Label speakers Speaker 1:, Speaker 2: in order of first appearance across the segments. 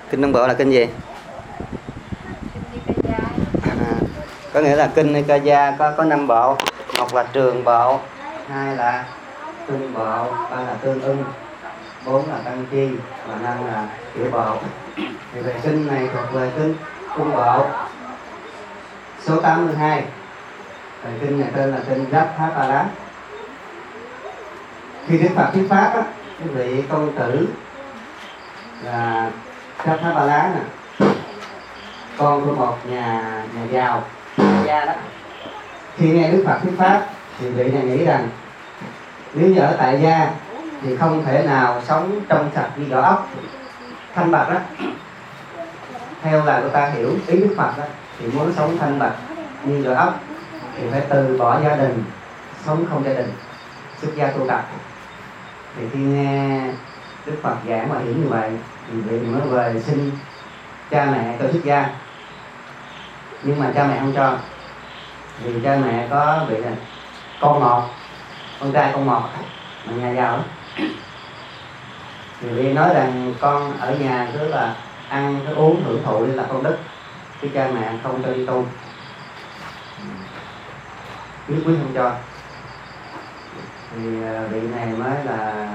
Speaker 1: Kinh Đông Bộ là kinh gì? Có nghĩa là kinh Nikaya có 5 bộ. Một là trường bộ, hai là tương bộ, ba là tương ưng, 4 là tăng chi và 5 là tiểu bộ. Thì về kinh này thuộc về kinh trung bộ số 82. Về kinh này tên là kinh Rathapala. Khi Đức Phật thuyết pháp á, cái vị công tử là Rathapala nè, con của một nhà giàu gia đó, khi nghe Đức Phật thuyết pháp thì vị này nghĩ rằng nếu như ở tại gia thì không thể nào sống trong sạch như vỏ ốc thanh bạch đó. Theo là người ta hiểu ý Đức Phật đó, thì muốn sống thanh bạch như vỏ ốc thì phải từ bỏ gia đình, sống không gia đình, xuất gia tu tập. Thì khi nghe Đức Phật giảng và hiểu như vậy thì vị mới về xin cha mẹ cho xuất gia, nhưng mà cha mẹ không cho, vì cha mẹ có vị là con một, con trai con một mà nhà giàu đó. Thì vị nói rằng con ở nhà cứ là ăn cứ uống hưởng thụ đi là công đức, chứ cha mẹ không cho đi tu, quyết không cho. Thì vị này mới là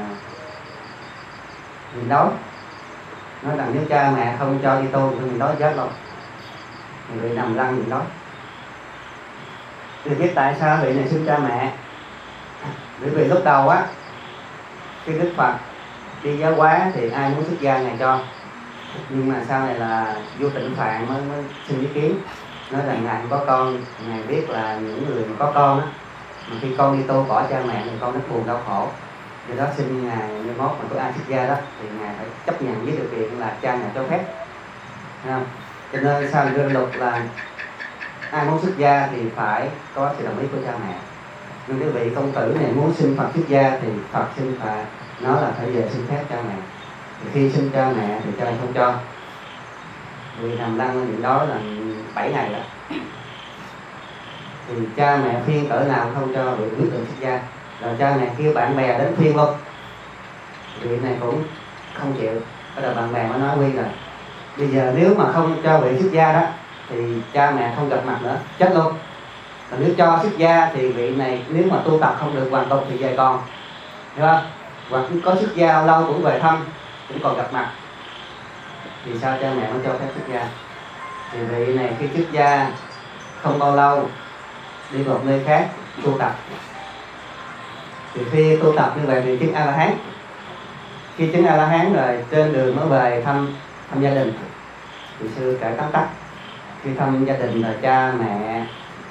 Speaker 1: mình đói, nói rằng nếu cha mẹ không cho đi tu thì mình đói chết luôn. Thì vị nằm lăn mình đói. Thì biết tại sao vị này xin cha mẹ? Bởi vì lúc đầu á, khi Đức Phật đi giáo hóa thì ai muốn xuất gia Ngài cho, nhưng mà sau này là vua Tịnh Phạn mới xin ý kiến, nói rằng Ngài không có con. Ngài biết là những người mà có con á, mà khi con đi tu bỏ cha mẹ thì con rất buồn đau khổ, do đó xin Ngài như mốt mà có ai xuất gia đó thì Ngài phải chấp nhận với điều kiện là cha mẹ cho phép. Thấy không? Cho nên sau này luật là ai muốn xuất gia thì phải có sự đồng ý của cha mẹ. Nhưng cái vị công tử này muốn xin Phật xuất gia thì Phật xin phải nói là phải về xin phép cha mẹ. Thì khi xin cha mẹ thì cha mẹ không cho. Vì nằm lăn ở những đó là 7 ngày rồi. Thì cha mẹ phiên cỡ nào không cho vị quyết định xuất gia. Rồi cha mẹ kêu bạn bè đến phiên luôn. Vị này cũng không chịu. Cái đầu bạn bè mới nói Quy là bây giờ nếu mà không cho vị xuất gia đó thì cha mẹ không gặp mặt nữa, chết luôn. Và nếu cho xuất gia thì vị này nếu mà tu tập không được hoàn tục thì về còn, hiểu không? Hoặc có xuất gia lâu cũng về thăm, cũng còn gặp mặt. Thì sao cha mẹ mới cho phép xuất gia? Thì vị này khi xuất gia không bao lâu đi một nơi khác tu tập. Thì khi tu tập như vậy thì chứng A-la-hán. Khi chứng A-la-hán rồi trên đường mới về thăm gia đình. Thì sư kể tóm tắt. Khi thăm gia đình là cha mẹ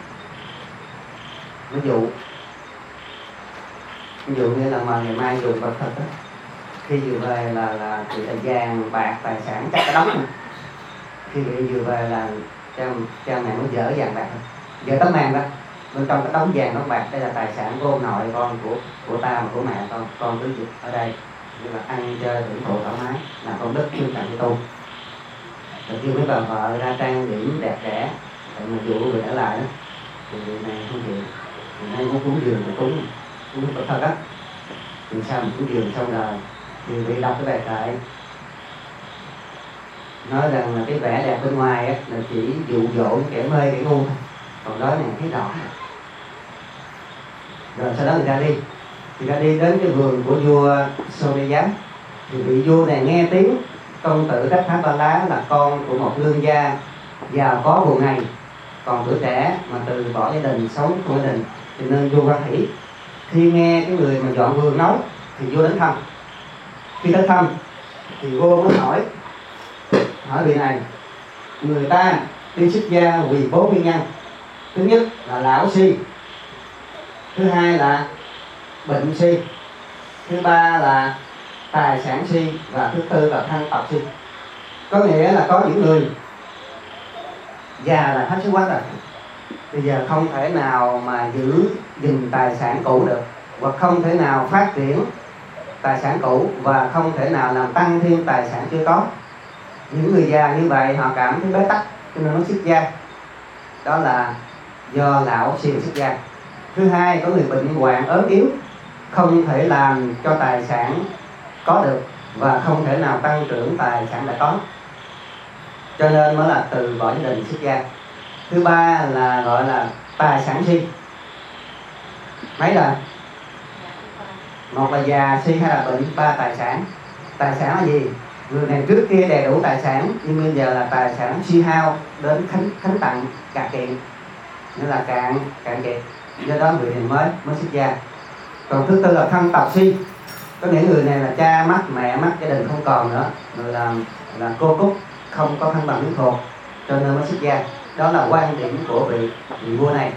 Speaker 1: nó dụ như là mà ngày mai dùng vật thật đó. Khi vừa về là chỉ là vàng bạc tài sản chắc cả đống này. Khi bị vừa về là cha mẹ nó dỡ vàng bạc, dỡ tấm màn đó, bên trong cái đống vàng đống bạc, đây là tài sản của ông nội con, của ta mà của mẹ con cứ ở đây như là ăn chơi hưởng thụ thoải mái, làm công đức chuyên cần đi tu. Rồi kêu mấy bà vợ ra trang điểm đẹp đẽ, tại mà dụ người ở lại đó, thì người này không chịu. Người này muốn cúng dường thì cúng Phật thật á. Thì sao mình cúng dường xong rồi thì bị đọc cái bài kệ nói rằng là cái vẻ đẹp bên ngoài á là chỉ dụ dỗ kẻ mê kẻ ngu thôi, còn đó này thấy rõ. Rồi sau đó người ta đi đến cái vườn của vua Sôdê. Thì vị vua này nghe tiếng công tử Rathapala là con của một lương gia giàu có buồn ngày, còn tuổi trẻ mà từ bỏ gia đình, sống không gia đình, cho nên vua hoan hỉ. Khi nghe cái người mà dọn vườn nói thì vua đến thăm. Khi đến thăm thì vua mới hỏi vị này, người ta đi xuất gia vì 4 nguyên nhân. Thứ nhất là lão si, thứ hai là bệnh si, thứ ba là tài sản si, và thứ tư là thân tộc si. Có nghĩa là có những người già là hết sức quá rồi, bây giờ không thể nào mà giữ gìn tài sản cũ được, hoặc không thể nào phát triển tài sản cũ, và không thể nào làm tăng thêm tài sản chưa có. Những người già như vậy họ cảm thấy bế tắc cho nên nó xuất gia. Đó là do lão si xuất gia. Thứ hai, có người bệnh hoạn ốm yếu, không thể làm cho tài sản có được, và không thể nào tăng trưởng tài sản đã có. cho nên mới là từ bỏ gia đình xuất gia. Thứ ba là gọi là tài sản si. Mấy rồi? Một là già si, hay là bệnh, ba tài sản. Tài sản là gì? Người này trước kia đầy đủ tài sản, nhưng bây giờ là tài sản suy hao đến khánh tặng, cạn kiệt, nên là cạn kiệt, do đó người này mới xuất gia. Còn thứ tư là thân tộc si, có những người này là cha mất, mẹ mất, gia đình không còn nữa, người là cô cúc, không có thân bằng huyết thuộc, cho nên mới xuất gia. Đó là quan điểm của vị vua này.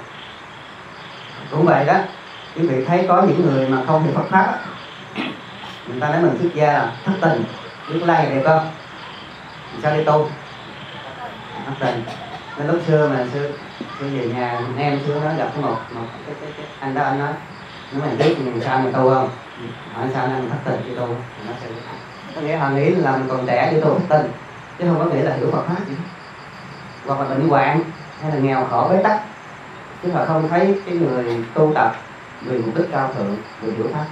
Speaker 1: Cũng vậy đó, quý vị thấy có những người mà không hiểu Phật pháp, người ta nói mình xuất gia là thất tình, biết lai đẹp không? Sao đi tu? Thất tình. Nên lúc xưa sư về nhà em xưa nó gặp một cái anh đó, anh nói mình biết mình sao mình tu không? Hỏi sao nên mình thất tình đi tu? Nó sẽ có nghĩa họ nghĩ là mình còn trẻ đi tu thất tình, chứ không có nghĩa là hiểu Phật pháp gì. Hoặc là bệnh hoạn hay là nghèo khổ bế tắc, chứ họ không thấy cái người tu tập vì mục đích cao thượng, vì hiểu pháp.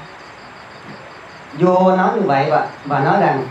Speaker 1: Vua nói như vậy và nói rằng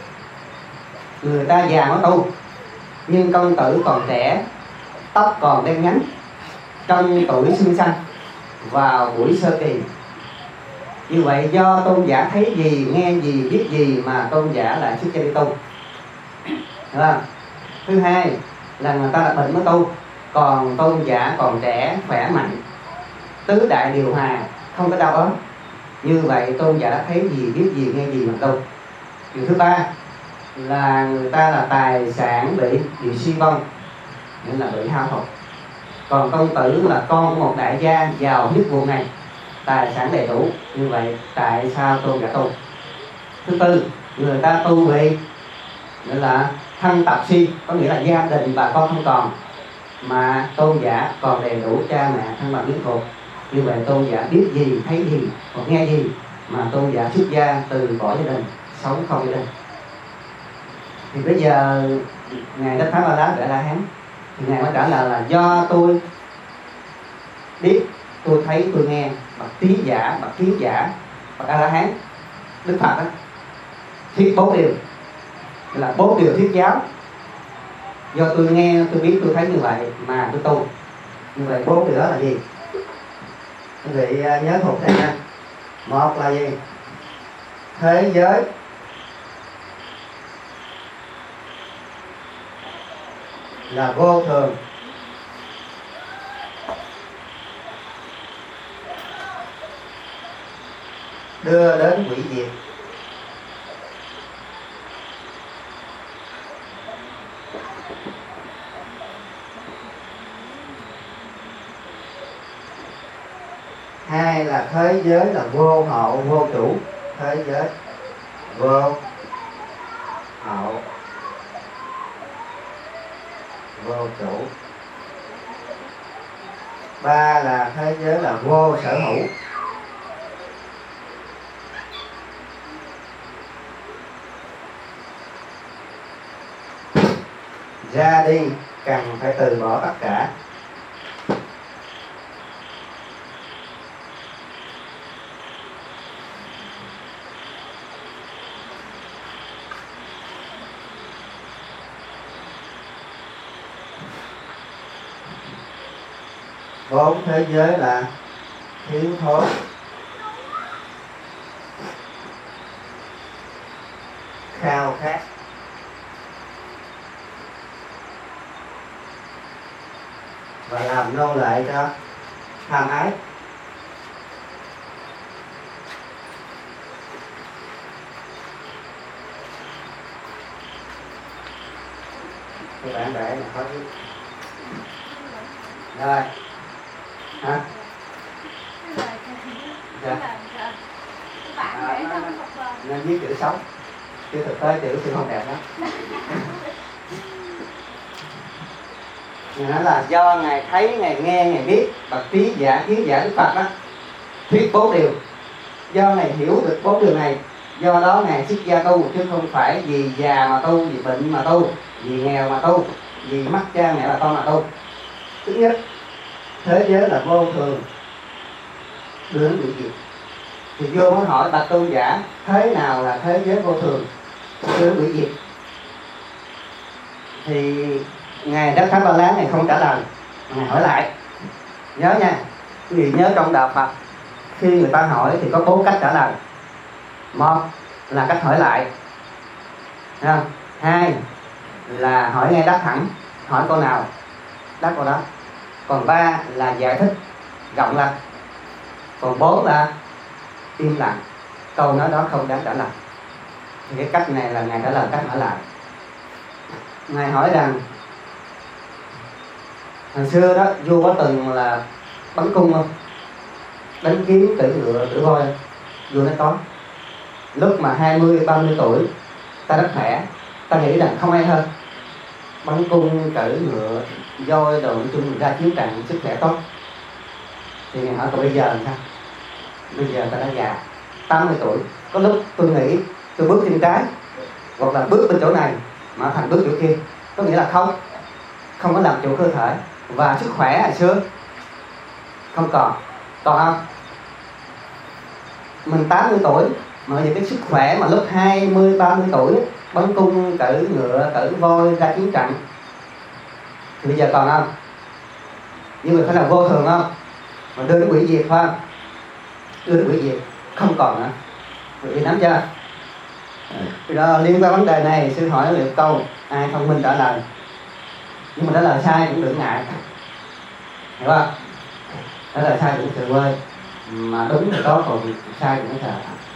Speaker 1: người ta già mới tu, nhưng công tử còn trẻ, tóc còn đen nhánh, trong tuổi xuân xanh, vào buổi sơ kỳ. Như vậy do tôn giả thấy gì, nghe gì, biết gì mà tôn giả lại xuất gia đi tu. Đúng không? Thứ hai là người ta là bệnh mới tu, còn tôn giả còn trẻ, khỏe mạnh, tứ đại điều hòa, không có đau ốm. Như vậy tôn giả đã thấy gì, biết gì, nghe gì mà tu. Điều thứ ba là người ta là tài sản bị suy vong, nghĩa là bị hao hụt. Còn công tử là con của một đại gia giàu nhất vùng này, tài sản đầy đủ. Như vậy tại sao tôn giả tu? Thứ tư, người ta tu vì nghĩa là thân tộc si, có nghĩa là gia đình bà con không còn, mà tôn giả còn đầy đủ cha mẹ thân bằng huyết thuộc. Như vậy tôn giả biết gì, thấy gì, hoặc nghe gì mà tôn giả xuất gia từ bỏ gia đình, sống không gia đình. Thì bây giờ ngài Thích Thái Ba Lá Đại La Hán thì ngài mới trả lời là do tôi biết, tôi thấy, tôi nghe, bậc trí giả, bậc kiến giả, bậc A La Hán, Đức Phật đó, thuyết 4 điều, là 4 điều thuyết giáo. Do tôi nghe, tôi biết, tôi thấy như vậy mà tôi tu. Như vậy 4 điều đó là gì? Quý vị nhớ thuộc đây nha. Một là gì? Thế giới là vô thường. Đưa đến hủy diệt. Hai là thế giới là vô hậu, vô chủ. Thế giới vô hậu, vô chủ. Ba là thế giới là vô sở hữu. Ra đi cần phải từ bỏ tất cả. Bốn thế giới là thiếu thốn, khao khát, và làm nô lệ cho tham ái. Các bạn để là có chứ. Rồi hả? Dạ. Nên viết chữ sống, chứ thực tế chữ sư không đẹp lắm. Ngài nói là do Ngài thấy, Ngài nghe, Ngài biết, bậc trí giả, kiến giả Đức Phật đó thuyết 4 điều. Do Ngài hiểu được 4 điều này, do đó Ngài xuất gia tu, chứ không phải vì già mà tu, vì bệnh mà tu, vì nghèo mà tu, vì mất cha mẹ bà con mà tu. Thứ nhất, thế giới là vô thường, đưa đến hủy diệt. Thì vô mới hỏi bạch tôn giả, thế nào là thế giới vô thường, đưa đến hủy diệt? thì ngài Đắc Tháp Ba La ngài không trả lời, ngài hỏi lại. Nhớ nha, quý vị nhớ trong đạo Phật khi người ta hỏi thì có 4 cách trả lời. Một là cách hỏi lại, thấy không? 2 là hỏi ngay đáp thẳng, hỏi câu nào đáp câu đó. Còn 3 là giải thích rộng ra. Còn 4 là im lặng, câu nói đó không đáng trả lời. Thì cái cách này là ngài trả lời cách hỏi lại. Ngài hỏi rằng hồi xưa đó vua có từng là bắn cung không, đánh kiếm, cưỡi ngựa, cưỡi voi? Vua nói có. Lúc mà 20-30 tuổi ta rất khỏe, ta nghĩ rằng không ai hơn, bắn cung, cưỡi ngựa, voi đồ, nói chung ra chiến trận sức khỏe tốt. Thì ngài hỏi còn bây giờ làm sao? Bây giờ ta đã già 80 tuổi, có lúc tôi nghĩ tôi bước chân trái hoặc là bước bên chỗ này mà thành bước chỗ kia, có nghĩa là không có làm chủ cơ thể và sức khỏe hồi xưa không còn không? Mình 80 tuổi mà giờ cái sức khỏe mà lúc 20-30 tuổi bắn cung, cưỡi ngựa, cưỡi voi ra chiến trận thì bây giờ còn không? Nhưng mà phải là vô thường không? Mà đưa đến hủy diệt phải không? Đưa đến hủy diệt, không còn nữa. Quý vị nắm chưa? Rồi liên quan vấn đề này sư hỏi liệu câu ai thông minh trả lời, nhưng mà trả lời sai cũng đừng ngại, hiểu không? Trả lời sai cũng sự quê, mà đúng thì tốt, còn sai cũng sợ.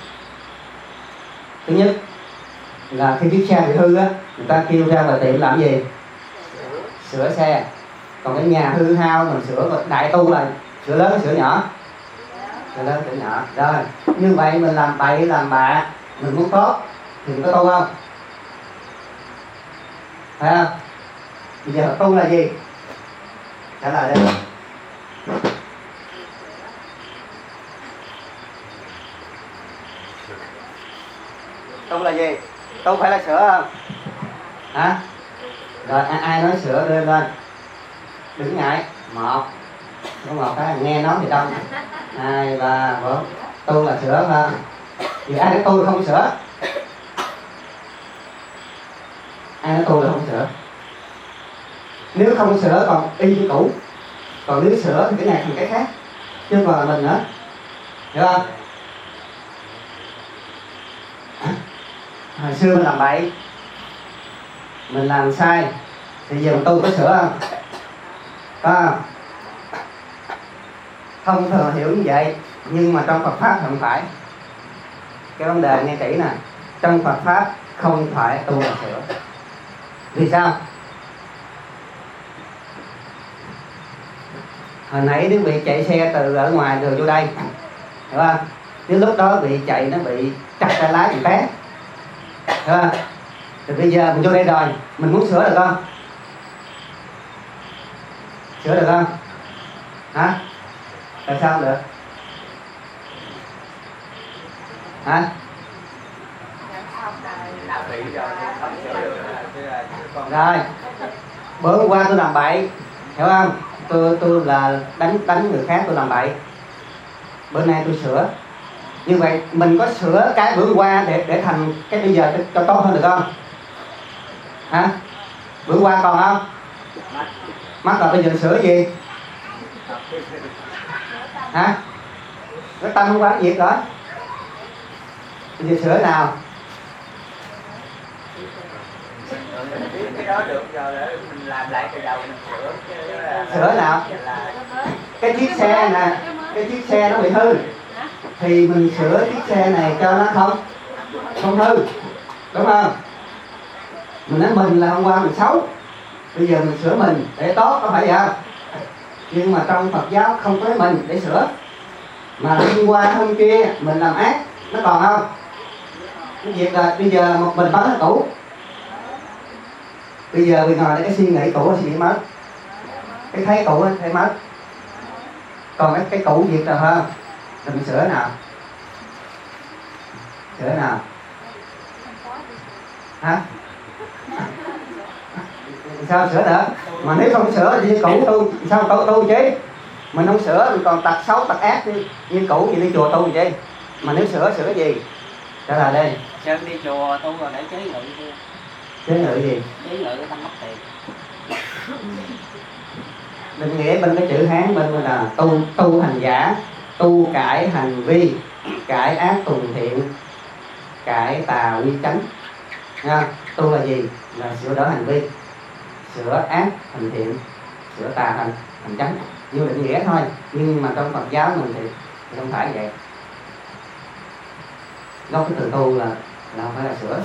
Speaker 1: Thứ nhất là khi chiếc xe bị hư á, người ta kêu ra ngoài tiệm làm gì? Sửa xe. Còn cái nhà hư hao mình sửa, đại tu là sửa lớn sửa nhỏ, sửa lớn sửa nhỏ. Rồi như vậy mình làm bậy làm bạ, mình muốn tốt thì có tu không? Phải không? Bây giờ tu là gì? Trả lời đây. Tu là gì? Tu phải là sửa không? Hả? Rồi ai nói sửa đưa lên, đừng ngại. 1 có 1 cái nghe nói thì đông. 2, 3, 4. Tu là sửa ha. Vì ai nói tu không sửa? Ai nói tu là không sửa? Nếu không sửa còn y như cũ, còn nếu sửa thì cái này thành cái khác, chứ không còn là mình nữa, hiểu không? Hồi xưa mình làm bậy, mình làm sai, thì giờ mình tu có sửa không? Có không? Thông thường hiểu như vậy, nhưng mà trong Phật Pháp thì không phải. Cái vấn đề nghe kỹ nè, trong Phật Pháp không phải tu là sửa. Vì sao? Hồi nãy nếu bị chạy xe từ ở ngoài đường vô đây, hiểu không? Nếu lúc đó bị chạy nó bị chặt tay lái bị té, hiểu không? Thì bây giờ mình vô đây rồi, mình muốn sửa được không? Sửa được không? Hả? Tại sao không được? Hả? Rồi, bữa hôm qua tôi làm bậy, hiểu không? Tôi là đánh người khác, tôi làm bậy. Bữa nay tôi sửa. Như vậy mình có sửa cái bữa qua để thành cái bây giờ cho tốt hơn được không? Hả? Bữa qua còn không? Mất rồi, bây giờ sửa gì? Hả? Cái tâm hôm qua cái việc rồi, bây giờ sửa nào?
Speaker 2: Cái đó được rồi để mình làm lại từ đầu mình sửa.
Speaker 1: Sửa nào? Cái chiếc xe nè, cái chiếc xe nó bị hư thì mình sửa chiếc xe này cho nó không hư, đúng không? Mình nói mình là hôm qua mình xấu, bây giờ mình sửa mình để tốt, có phải vậy không? Nhưng mà trong Phật giáo không có mình để sửa, mà hôm qua hôm kia mình làm ác, nó còn không? Cái việc là bây giờ một mình bắn nó cũ, bây giờ mình ngồi đây cái suy nghĩ cũ là suy nghĩ mất, cái thấy cũ thấy mất, còn cái cũ việc nào hơn thì mình sửa nào? Sửa nào? Hả? Sao sửa được? Mà nếu không sửa thì như cũ tu, sao tu chứ? Mình không sửa mình còn tật xấu tật ác như cũ thì đi chùa tu chứ? Mà nếu sửa gì? Trả lời đây.
Speaker 2: Sơn đi chùa tu rồi để chế ngự kia.
Speaker 1: Chế ngự gì?
Speaker 2: Chế ngự cái tâm mất tiền.
Speaker 1: Định nghĩa bên cái chữ Hán bên là tu hành giả, tu cải hành vi, cải ác tùng thiện, cải tà quy chánh. Nha. Tu là gì? Là sửa đổi hành vi, sửa ác thành thiện, sửa tà thành chánh. Như định nghĩa thôi, nhưng mà trong Phật giáo mình thì không phải vậy. Gốc cái từ tu là không phải là sửa.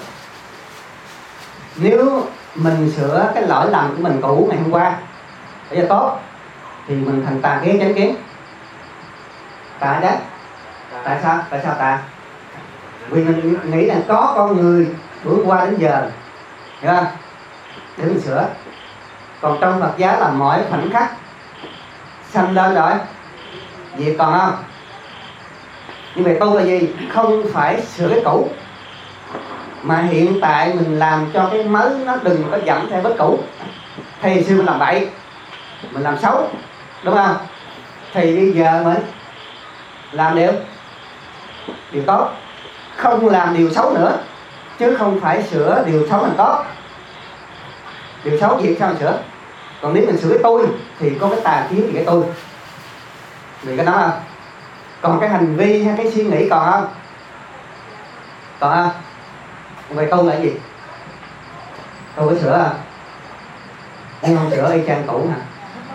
Speaker 1: Nếu mình sửa cái lỗi lầm của mình cũ ngày hôm qua để cho tốt thì mình thành tà kiến chánh kiến. Tà đấy. Tại sao? Tại sao tà? Vì mình nghĩ là có con người bữa qua đến giờ, hiểu không? Để mình sửa. Còn trong Phật giáo là mỗi khoảnh khắc sanh lên rồi, việc còn không? Nhưng về tu là gì? Không phải sửa cái cũ, mà hiện tại mình làm cho cái mới nó đừng có dẫm theo vết cũ. Thì xưa mình làm bậy, mình làm xấu, đúng không? Thì bây giờ mình làm điều tốt, không làm điều xấu nữa, chứ không phải sửa điều xấu thành tốt. Điều xấu gì sao mình sửa? Còn nếu mình sửa cái tôi thì có cái tà kiến gì cái tôi, vì cái đó không? Còn cái hành vi hay cái suy nghĩ còn không? Còn không? Về tu là gì? Tu có sửa không? Nhưng không sửa y chang cũ hả?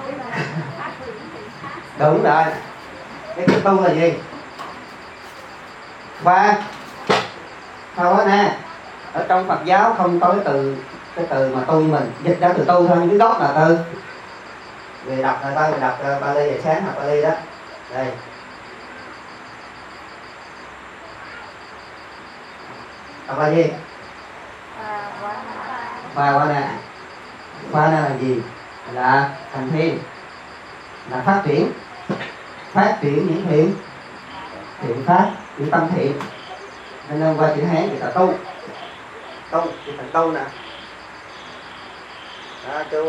Speaker 1: Đúng rồi. Cái tu là gì? Và thôi nè, ở trong Phật giáo không có cái từ mà tu mình dịch ra từ tu thôi, nhưng cái gốc là từ. Về đọc rồi ta, đọc Pali về sáng học Pali đó. Đây. Đọc là gì? Và nè. Và nè là gì? Là thành thiên, là phát triển những thiện pháp, những tâm thiện. Nên qua chữ Hán thì là tu thì thành tu nè. Đó, tu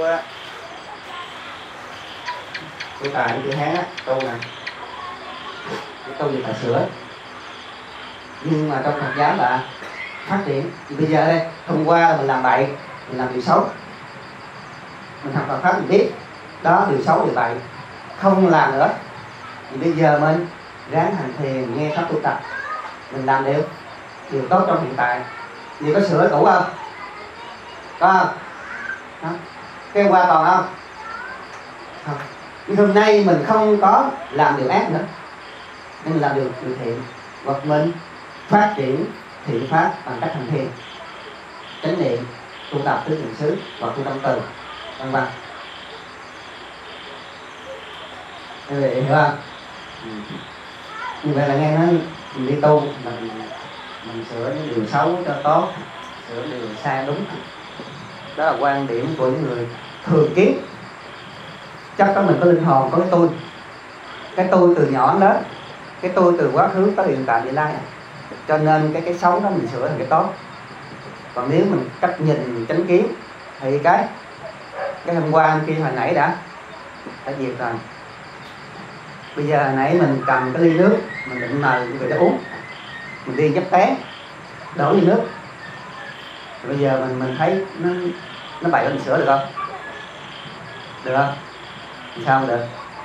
Speaker 1: tài chữ Hán á, tu nè. Cái tu thì là sửa. Nhưng mà trong Phật giáo là phát triển. Thì bây giờ đây, hôm qua là mình làm bậy, mình làm điều xấu, mình học Phật pháp mình biết đó, điều xấu điều bậy không làm nữa. Thì bây giờ mình ráng hành thiền, nghe pháp tu tập, mình làm điều tốt trong hiện tại. Vì có sửa cũ không? Có không? Đó. Cái hôm qua còn không? Không. Nhưng hôm nay mình không có làm điều ác nữa, nên mình làm điều thiện, hoặc mình phát triển thiện pháp bằng cách hành thiền, chánh niệm, tu tập tứ niệm xứ và tu tâm từ, vân vân. Như vậy hiểu không? Như vậy là nghe nói mình đi tu, mình sửa những điều xấu cho tốt, sửa điều sai đúng. Đó là quan điểm của những người thường kiến. Chắc có mình có linh hồn, có cái tôi từ nhỏ đến lớn, cái tôi từ quá khứ tới hiện tại vị lai. Cho nên cái xấu đó mình sửa thành cái tốt. Còn nếu mình cách nhìn chánh kiến thì cái hôm qua kia hồi nãy đã diệt rồi. Bây giờ hồi nãy mình cầm cái ly nước, mình định mời người ta uống, mình đi nhấp té, đổ ly nước. Bây giờ mình thấy nó bậy, mình sửa được không? Được không? Thì sao không được?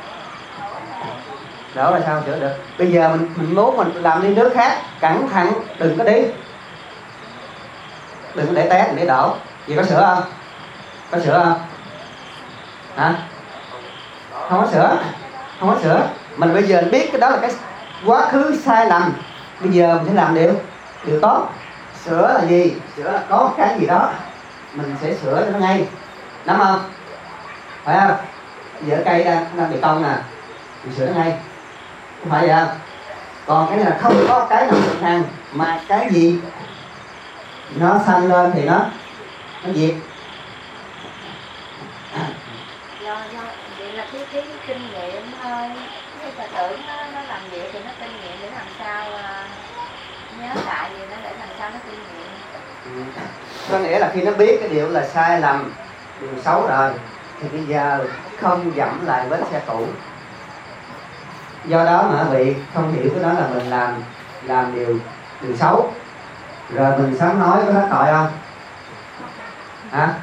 Speaker 1: Đó là sao sửa được? Bây giờ mình muốn mình làm ly nước khác, cẩn thận đừng có đi, đừng có để té, đừng để đổ. Vậy có sửa không? Có sửa không? Hả? Không có sửa. Mình bây giờ biết cái đó là cái quá khứ sai lầm. Bây giờ mình sẽ làm điều tốt. Sửa là gì? Sửa là có cái gì đó mình sẽ sửa cho nó ngay, nắm không? Phải không? Giờ cây đang bị cong nè, mình sửa nó ngay, không phải vậy không? Còn cái này là không có cái nào bình thường, mà cái gì nó sanh lên thì nó diệt.
Speaker 3: Vậy là cái kinh nghiệm thôi, cái Phật tử nó làm vậy thì nó kinh nghiệm để làm sao nhớ lại gì nó, để làm sao nó kinh nghiệm.
Speaker 1: Có nghĩa là khi nó biết cái điều là sai lầm, điều xấu rồi, thì bây giờ không dẫm lại vết xe cũ. Do đó mà vị không hiểu cái đó là mình làm điều xấu, rồi mình sám hối có hết tội không? hả?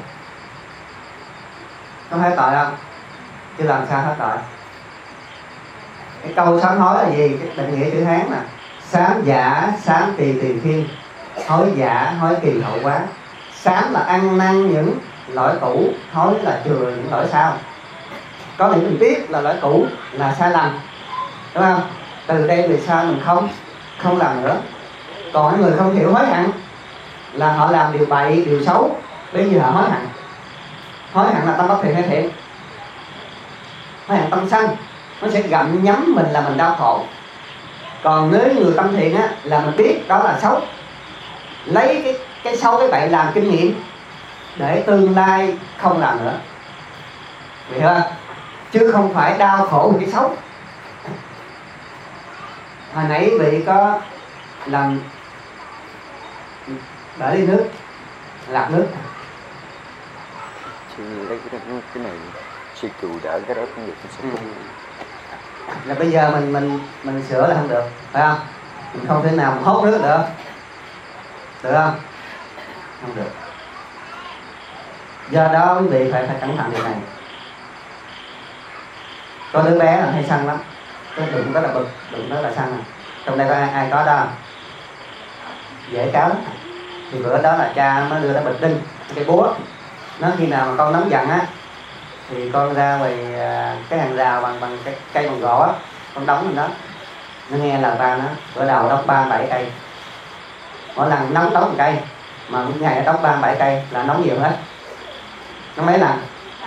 Speaker 1: Có hết tội không? Chứ làm sao hết tội. Cái câu sám hối là gì? Cái định nghĩa chữ Hán là sám giả, sám kỳ tiền thiên, hối giả, hối kỳ hậu quá. Sám là ăn năn những lỗi cũ, hối là chừa những lỗi sau. Có những mình biết là lỗi cũ là sai lầm, đúng không? Từ đây về sau mình không làm nữa. Còn những người không hiểu hối hận là họ làm điều bậy, điều xấu, bây giờ họ hối hận. Hối hận là tâm bất thiện hay thiện? Hối hận tâm sân, nó sẽ gặm nhấm mình là mình đau khổ. Còn nếu người tâm thiện á, là mình biết đó là xấu, lấy cái xấu cái bậy làm kinh nghiệm để tương lai không làm nữa, hiểu không? Chứ không phải đau khổ vì cái xấu. Hồi nãy vị có làm để ly nước, lọc nước.
Speaker 2: Chị lấy cái này chị cừu đỡ cái đó không được sẽ
Speaker 1: Là bây giờ mình sửa là không được, phải không? Mình không thể nào hốt nước được không? Không được. Do đó quý vị phải cẩn thận điều này. Có đứa bé là hay săn lắm, cái đụng đó là bực, đụng đó là săn à. Trong đây có ai có đó không? Dễ cáo lắm. Thì bữa đó là cha mới đưa ra bịch đinh cái búa. Nó khi nào mà con nóng giận á thì con ra ngoài cái hàng rào bằng cái cây bằng gỗ á, con đóng lên đó. Nó nghe lời ba nó, bữa đầu đóng 37 cây. Mỗi lần nóng đóng một cây, mà một ngày nó đóng 37 cây là nóng nhiều hết. Nó mấy lần?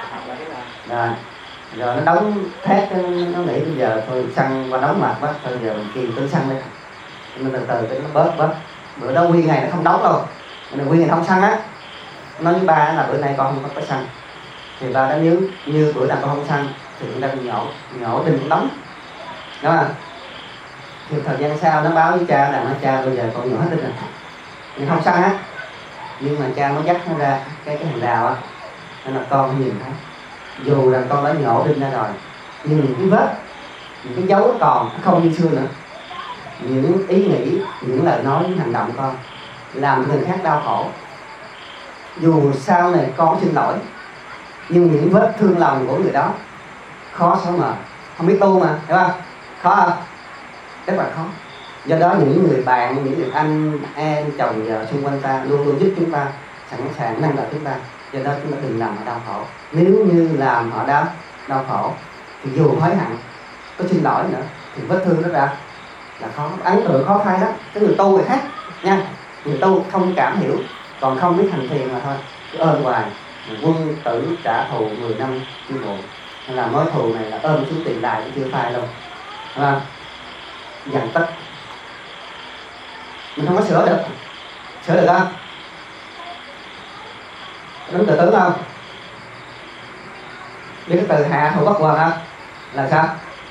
Speaker 1: Rồi nó đóng thét, nó nghĩ bây giờ thôi xăng qua đóng mặt quá, thôi giờ mình kìm tướng xăng lên. Nên từ từ cái nó bớt. Bữa đó nguyên ngày nó không đóng đâu, mình nguyên ngày không xăng á. Nói với ba là bữa nay con không có xăng. Thì ba đã như bữa nào con không xăng thì chúng ta nhổ đinh cũng đóng, đúng không? Thì thời gian sau nó báo với cha là cha bây giờ con nhổ hết đinh rồi, nhưng không xăng á. Nhưng mà cha nó dắt nó ra cái hàng rào á, nên là con nhìn thấy dù là con đã nhổ đinh ra rồi, nhưng những cái vết, những cái dấu còn không như xưa nữa. Những ý nghĩ, những lời nói, những hành động con làm người khác đau khổ. Dù sau này con xin lỗi, nhưng những vết thương lòng của người đó khó xóa mờ. Không biết tu mà, hiểu không? Khó không? Rất là khó. Do đó những người bạn, những người anh, em, chồng vợ xung quanh ta luôn luôn giúp chúng ta, sẵn sàng nâng đỡ chúng ta. Do đó chúng ta đừng làm họ đau khổ. Nếu như làm họ đau khổ thì dù hối hận, có xin lỗi nữa thì vết thương đó ra là khó, ấn tượng khó phai lắm. Cái người tu người khác nha, người tu thông cảm hiểu, còn không biết hành thiền mà thôi, cứ ơn hoài. Quân tử trả thù 10 năm chưa muộn, nên là mối thù này là ôm xuống tiền đài cũng chưa phai đâu, đúng không? Dằn tất mình không có sửa được không? Đúng từ tướng không? Biết cái từ hạ thủ bất quần không? Là sao?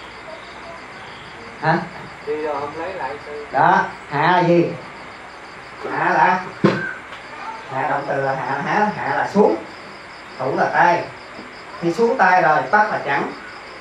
Speaker 1: Hả?
Speaker 2: đi rồi không lấy lại sư.
Speaker 1: Đó, hạ là gì? Hạ là động từ là hạ là xuống, thủ là tay. Khi xuống tay rồi bắt là chẳng,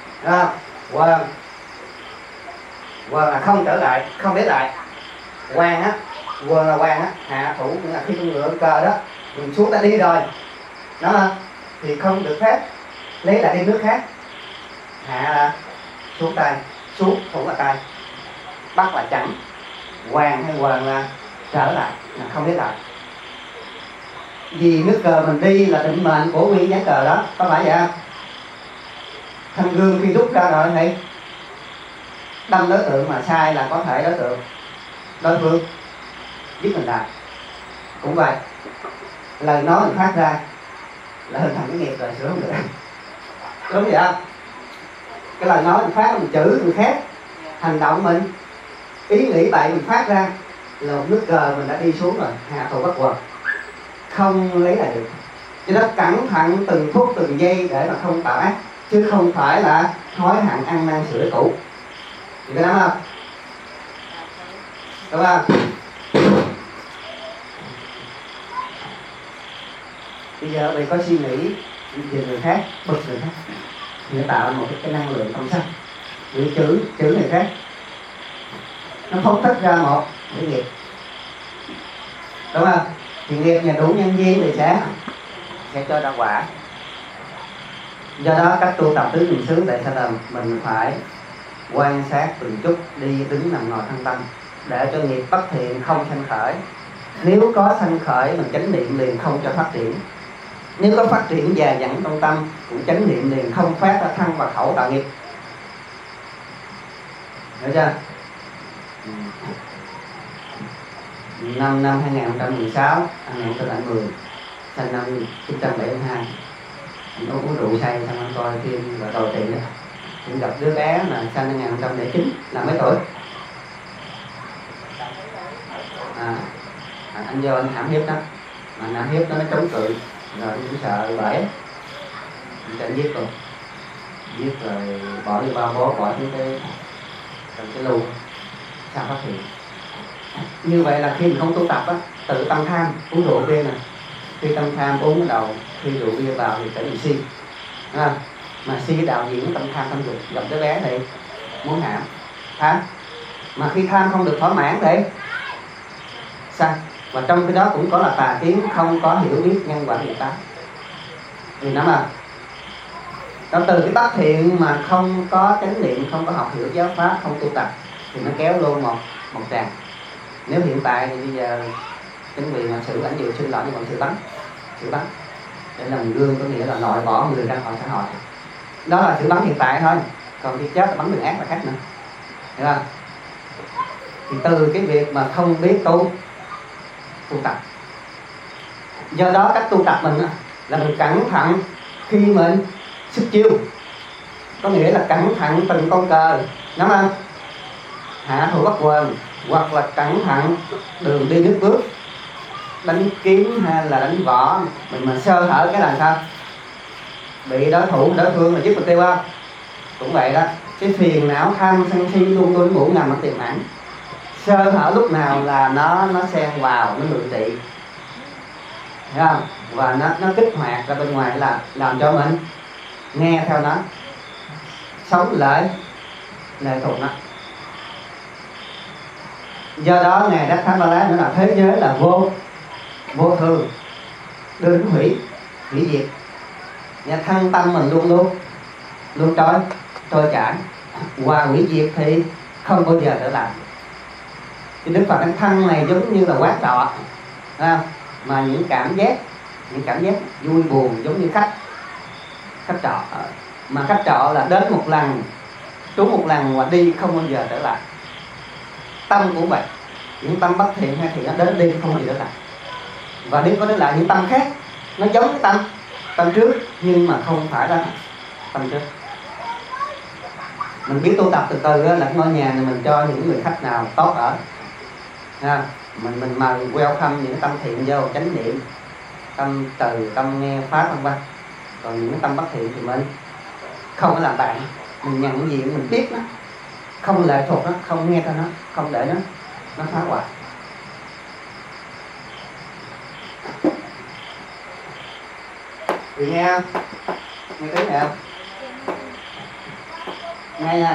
Speaker 1: quần là không trở lại, không để lại. Quan á, quần là quan á, hạ thủ nghĩa là khi con ngựa cờ đó mình xuống ta đi rồi đó, thì không được phép lấy lại đi nước khác. Hạ là xuống tay, xuống thủ là tay, bắt là chẳng, quan hay quần là trở lại, là không lấy lại. Vì nước cờ mình đi là định mệnh của nguyên giá cờ đó, có phải vậy không? Thanh gương khi rút ra rồi thì đâm đối tượng mà sai là có thể đối phương giết mình làm. Cũng vậy, lời nói mình phát ra là hình thành cái nghiệp rồi, sửa không được. Đúng vậy không? Cái lời nói mình phát, mình chửi người khác, hành động mình, ý nghĩ bậy mình phát ra là một nước cờ mình đã đi xuống rồi, hạ thủ bất quần, không lấy lại được. Cho đó cẩn thận từng phút từng giây để mà không tạo ác, chứ không phải là hối hận ăn năn sửa cũ. Thì có nắm không? Đúng không? Bây giờ mình có suy nghĩ về người khác, bực người khác, thì tạo một cái năng lượng tâm sắc, để chửi người khác, nó phóng thích ra một cái nghiệp, đúng không? Thì nghiệp nhà đủ nhân duyên thì sẽ sẽ cho ra quả. Do đó cách tu tập tứ niệm xứ tại sao là mình phải quan sát từng chút, đi đứng nằm ngồi thân tâm để cho nghiệp bất thiện không sanh khởi. Nếu có sanh khởi mình chánh niệm liền không cho phát triển. Nếu có phát triển già dặn trong tâm cũng chánh niệm liền không phát ra thân và khẩu tạo nghiệp. Hiểu chưa? Năm 2016, anh em tôi là 10, sinh năm 1972. Anh uống rượu say xong anh coi phim và đòi tiền đó. Anh gặp đứa bé là sinh năm 2009, là mấy tuổi? Anh vô anh hãm hiếp đó, mà anh hãm hiếp nó chống cự, rồi anh cũng sợ bể, anh cho anh giết luôn, giết rồi bỏ đi bao bố, bỏ xuống cái lu, sao phát hiện? Như vậy là khi mình không tu tập á, tự tâm tham uống rượu bia nè, khi tâm tham uống đầu, khi rượu bia vào thì trở thành si, mà si đạo diễn tâm tham tâm dục, gặp đứa bé thì muốn hãm, mà khi tham không được thỏa mãn thì sao? Và trong cái đó cũng có là tà kiến, không có hiểu biết nhân quả nghiệp báo. Vì nó mà đó, từ cái bất thiện mà không có chánh niệm, không có học hiểu giáo pháp, không tu tập thì nó kéo luôn một tràng. Nếu hiện tại thì bây giờ chính quyền mà xử ảnh nhiều xin lỗi nhưng còn xử bắn để làm gương, có nghĩa là loại bỏ người ra khỏi xã hội. Đó là xử bắn hiện tại thôi, còn khi chết là bắn đường ác là khác nữa, hiểu không? Thì từ cái việc mà không biết tu tập, do đó cách tu tập mình là mình cẩn thận khi mình xuất chiêu, có nghĩa là cẩn thận từng con cờ, nắm không? Hạ thủ bắt quần, hoặc là cẩn thận đường đi nước bước, đánh kiếm hay là đánh võ, mình mà sơ hở cái là sao? Bị đối phương là giết mục tiêu không? Cũng vậy đó, cái phiền não tham sân si luôn luôn ngủ nằm ở tiềm ẩn, sơ hở lúc nào là nó xen vào, nó ngự trị, thấy không? Và nó kích hoạt ra bên ngoài là làm cho mình nghe theo nó, sống lệ thuộc nó. Do đó Ngài Đắc Thánh Ba La nữa là thế giới là vô thường, đưa đến hủy diệt. Và thân tâm mình luôn trôi chảy, và hủy diệt thì không bao giờ trở lại. Thì Đức Phật cái thân này giống như là quán trọ, mà những cảm giác vui buồn giống như khách trọ, mà khách trọ là đến một lần, trú một lần và đi không bao giờ trở lại. Tâm cũng vậy, những tâm bất thiện hay thiện nó đến đi không bao giờ trở lại. Và nếu có đến lại những tâm khác, nó giống cái tâm trước nhưng mà không phải là tâm trước. Mình biết tu tập từ từ là ngôi nhà này mình cho những người khách nào tốt ở, mình mời welcome những tâm thiện vô, chánh niệm, tâm từ, tâm nghe pháp vân vân. Còn những tâm bất thiện thì mình không có làm bạn, mình nhận diện, mình biết nó, không lệ thuộc nó, không nghe theo nó, không để nó phá hoại. Chị nghe không? Nghe tiếng này không? Nghe nha.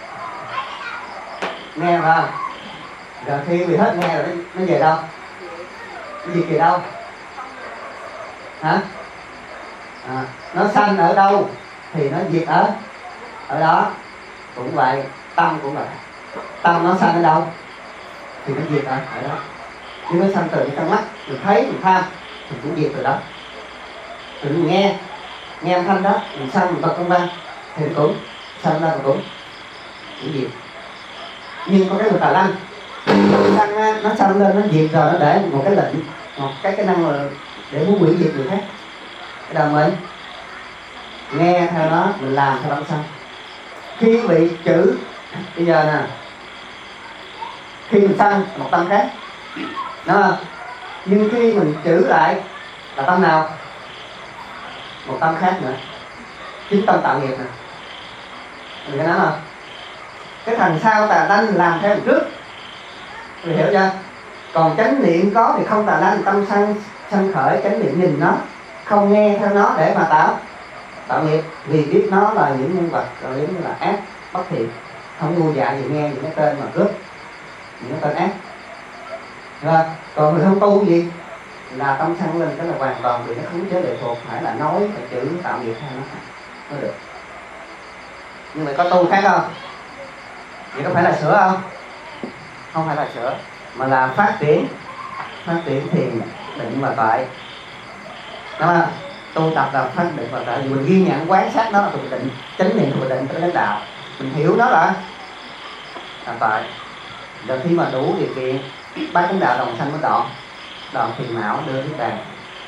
Speaker 1: Nghe phải không? Rồi khi bị hết nghe rồi nó về đâu? Nó về đâu? Hả? Nó sanh ở đâu thì nó diệt ở đó. Cũng vậy, tâm cũng vậy. Tâm nó sanh ở đâu thì nó diệt ở đó. Nếu nó sanh từ cái con mắt, mình thấy, mình tham thì cũng diệt từ đó. Thì mình nghe âm thanh đó, mình sanh mình bật công văn thì cũng sanh ra và cũng diệt. Nhưng có cái người Tà Lanh, nó sanh lên, nó diệt rồi, nó để một cái lệnh, một cái năng là để muốn hủy diệt người khác. Cái đầu mình nghe theo nó, mình làm theo nó sanh. Khi bị chữ, bây giờ nè, khi mình sanh một tâm khác, đó, nhưng khi mình chữ lại là tâm nào? Một tâm khác nữa, chính tâm tạo nghiệp nè. Mình có nói không? Cái thằng sau Tà Lanh làm theo trước, mình hiểu chưa? Còn chánh niệm có thì không Tà Lanh, tâm sanh khởi, chánh niệm nhìn nó, không nghe theo nó để mà tạo nghiệp, vì biết nó là những nhân vật rồi giống như là ác, bất thiện, không ngu dại gì nghe những cái tên mà cướp, những cái tên ác. Rồi, còn người không tu gì là tâm sanh lên, cái là hoàn toàn bị nó khống chế lệ thuộc, phải là nói phải chữ tạo nghiệp hay nó được. Nhưng mà có tu khác không? Vậy có phải là sửa không? Không phải là sửa, mà là phát triển thiền định và tuệ. Đúng không? Tu tập là phát định và tuệ. Vì mình ghi nhận quán sát nó là thuộc định, chánh niệm thuộc định tới đến đạo, mình hiểu nó là tuệ. Rồi khi mà đủ điều kiện bát chánh đạo đồng sanh mới đoạn phiền não đưa đến đàn.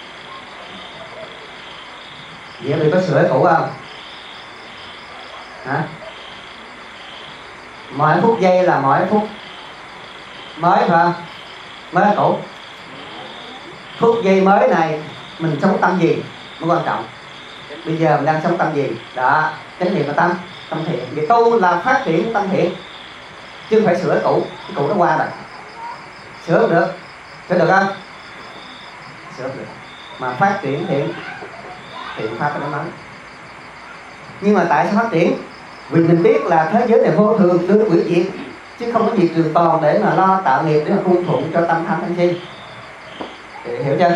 Speaker 1: Vậy thì có sửa cũ không? Hả? Mỗi phút giây là mỗi phút mới phải không? Mới là cũ. Phút giây mới này mình sống tâm gì mới quan trọng. Bây giờ mình đang sống tâm gì? Đó, chánh niệm và tâm thiện. Vì tu là phát triển tâm thiện, chứ không phải sửa cũ. Cái cũ nó qua rồi, sửa không được. Sửa được không? Sửa được. Mà phát triển thiện pháp nó nói. Nhưng mà tại sao phát triển? Vì mình biết là thế giới này vô thường, đưa hủy diệt, chứ không có gì trường tồn để mà lo tạo nghiệp, để mà cung phụng cho tâm tham sân si. Hiểu chưa?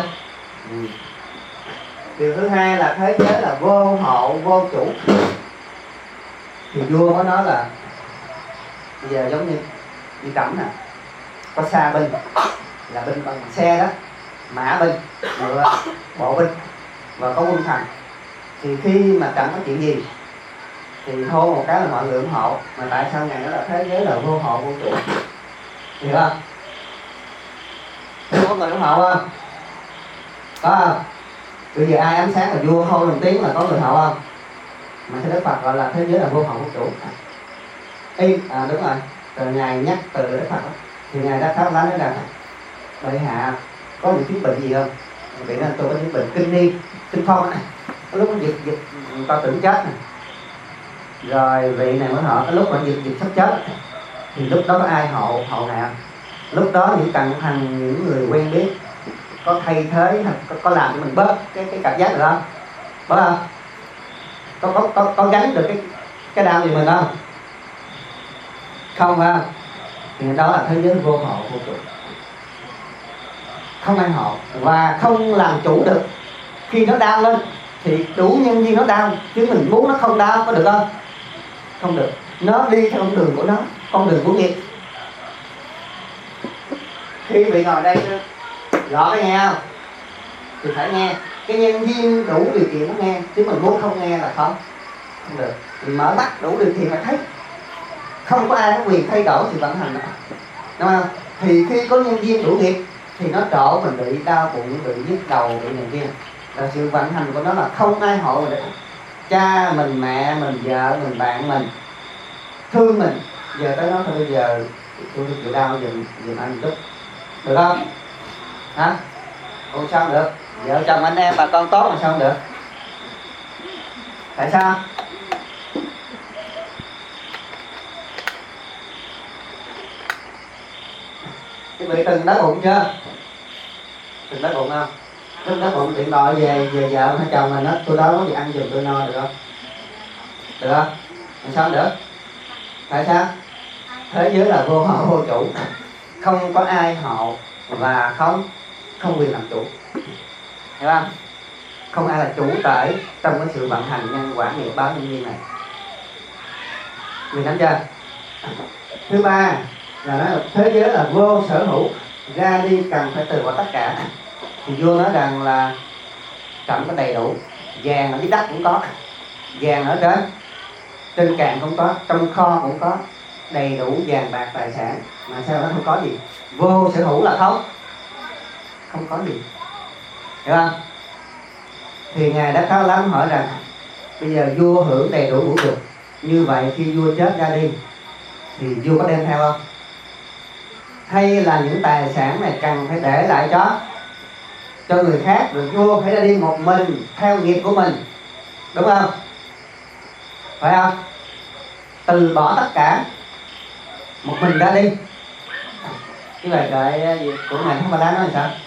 Speaker 1: Điều thứ hai là thế giới là vô hộ vô chủ. Thì vua có nói là bây giờ giống như Cẩm nè, có xa binh là binh bằng xe đó, mã binh, ngựa, bộ binh và có quân thần. Thì khi mà Cẩm có chuyện gì thì hô một cái là mọi người ủng hộ. Mà tại sao ngày đó là thế giới là vô hộ vô chủ? Hiểu không? Có người ủng hộ không? Có không? Bây giờ ai ánh sáng là vua hô lên tiếng là có người ủng hộ không? Mà cái Đức Phật gọi là thế giới là vô hộ vô chủ. Đúng rồi. Rồi Ngài nhắc từ Đức Phật đó. Thì Ngài đã khám lắm nói rằng bệ hạ có những chứng bệnh gì không? Vậy nên tôi có những bệnh kinh niên, kinh phong này. Cái lúc nó giật ta tưởng chết này. Rồi vị này mới hỏi cái lúc mà giật sắp chết thì lúc đó có ai hộ nào? Lúc đó những cận thành, những người quen biết có thay thế, có làm cho mình bớt cái cảm giác được không? Bớt không? Có gánh được cái đau gì mình không? Không ha. Thì đó là thế giới vô hộ vô chủ, không ai hộ và không làm chủ được. Khi nó đau lên thì đủ nhân viên nó đau, chứ mình muốn nó không đau có được không? Không được. Nó đi theo con đường của nó, con đường của nghiệp. Khi vị ngồi đây rõ cái nghe không? Thì phải nghe. Cái nhân viên đủ điều kiện nó nghe, chứ mình muốn không nghe là không được. Mình mở mắt đủ điều kiện phải thấy. Không có ai có quyền thay đổi sự vận hành nữa, đúng không? Thì khi có nhân viên đủ nghiệp thì nó trổ mình bị đau bụng, bị nhức đầu, bị này kia. Là sự vận hành của nó là không ai hộ mình được. Cha mình, mẹ mình, vợ mình, bạn mình thương mình, giờ tới nó thôi bây giờ tôi chịu đau giùm anh chút, được không? Hả? Ủa sao được? Vợ chồng anh em bà con tốt mà sao không được? Tại sao? Cái vị từng đói bụng chưa? Từng đói bụng không? Từng đói bụng điện thoại về vợ hay chồng mình nói tôi đói có gì ăn giùm tôi no được không? Được không? Làm sao được? Tại sao? Thế giới là vô hộ vô chủ, không có ai hộ và không quyền làm chủ, hiểu không? Không ai là chủ thể trong cái sự vận hành nhân quả nghiệp báo nhân duyên này. Mình nắm chưa? Thứ ba là nói là thế giới là vô sở hữu, ra đi cần phải từ bỏ tất cả. Thì vua nói rằng là Cẩm có đầy đủ, vàng ở dưới đất cũng có, vàng ở trên cạn cũng có, trong kho cũng có, đầy đủ vàng bạc tài sản. Mà sao nó không có gì? Vô sở hữu là không có gì, hiểu không? Thì Ngài đã khá lắm hỏi rằng bây giờ vua hưởng đầy đủ vũ dục, như vậy khi vua chết ra đi thì vua có đem theo không? Hay là những tài sản này cần phải để lại cho người khác, rồi vua phải ra đi một mình theo nghiệp của mình, đúng không? Phải không? Từ bỏ tất cả một mình ra đi. Cái bài kệ gì của ngài Thông Bà La nói sao?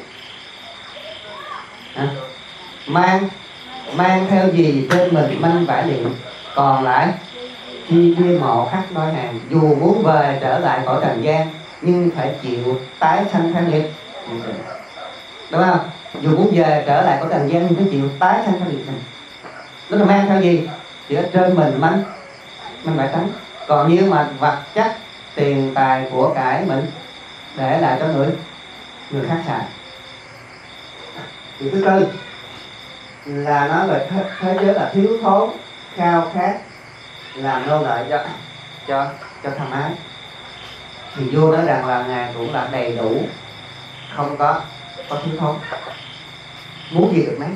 Speaker 1: Mang theo gì trên mình manh vải liền, còn lại khi bia mộ khắc đôi hàng. Dù muốn về trở lại cõi trần gian nhưng phải chịu tái sanh theo nghiệp. đúng không? Dù muốn về trở lại có trần gian nhưng nó chịu tái sanh theo nghiệp mình. Nó là mang theo gì? Chỉ ở trên mình bại trắng. Còn như mà vật chất, tiền tài của cải mình để lại cho người khác xài. Thì thứ tư là nó về thế giới là thiếu thốn, khao khát, làm nô lệ cho tham ái. Thì vua nói rằng là ngài cũng là đầy đủ, không có thiếu thốn, muốn gì được mấy.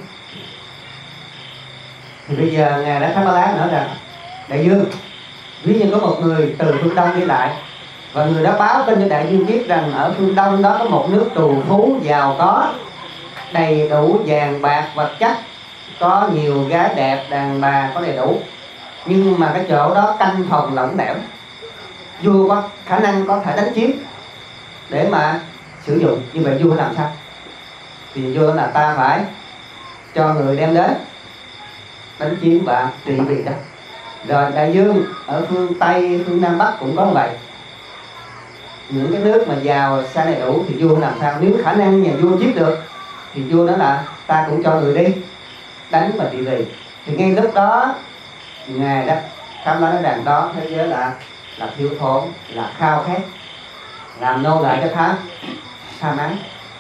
Speaker 1: Thì bây giờ ngài đã khám lá nữa rằng đại dương, ví như có một người từ phương Đông đi lại, và người đó báo tin cho đại dương biết rằng ở phương Đông đó có một nước trù phú giàu có, đầy đủ vàng bạc vật chất, có nhiều gái đẹp, đàn bà có đầy đủ, nhưng mà cái chỗ đó canh phòng lỏng lẻo. Vua có khả năng có thể đánh chiếm để mà sử dụng, như vậy vua làm sao? Thì vua là ta phải cho người đem đến đánh chiếm và trị vì đó. Rồi đại dương ở phương Tây, phương Nam Bắc cũng có như vậy. Những cái nước mà giàu sang đầy đủ thì vua làm sao? Nếu khả năng nhà vua giết được thì vua nói là ta cũng cho người đi đánh và trị vì. Thì ngay lúc đó ngài đã khám phá rằng đó thế giới là thiếu thốn, là khao khát, làm nô lệ cho tham ái.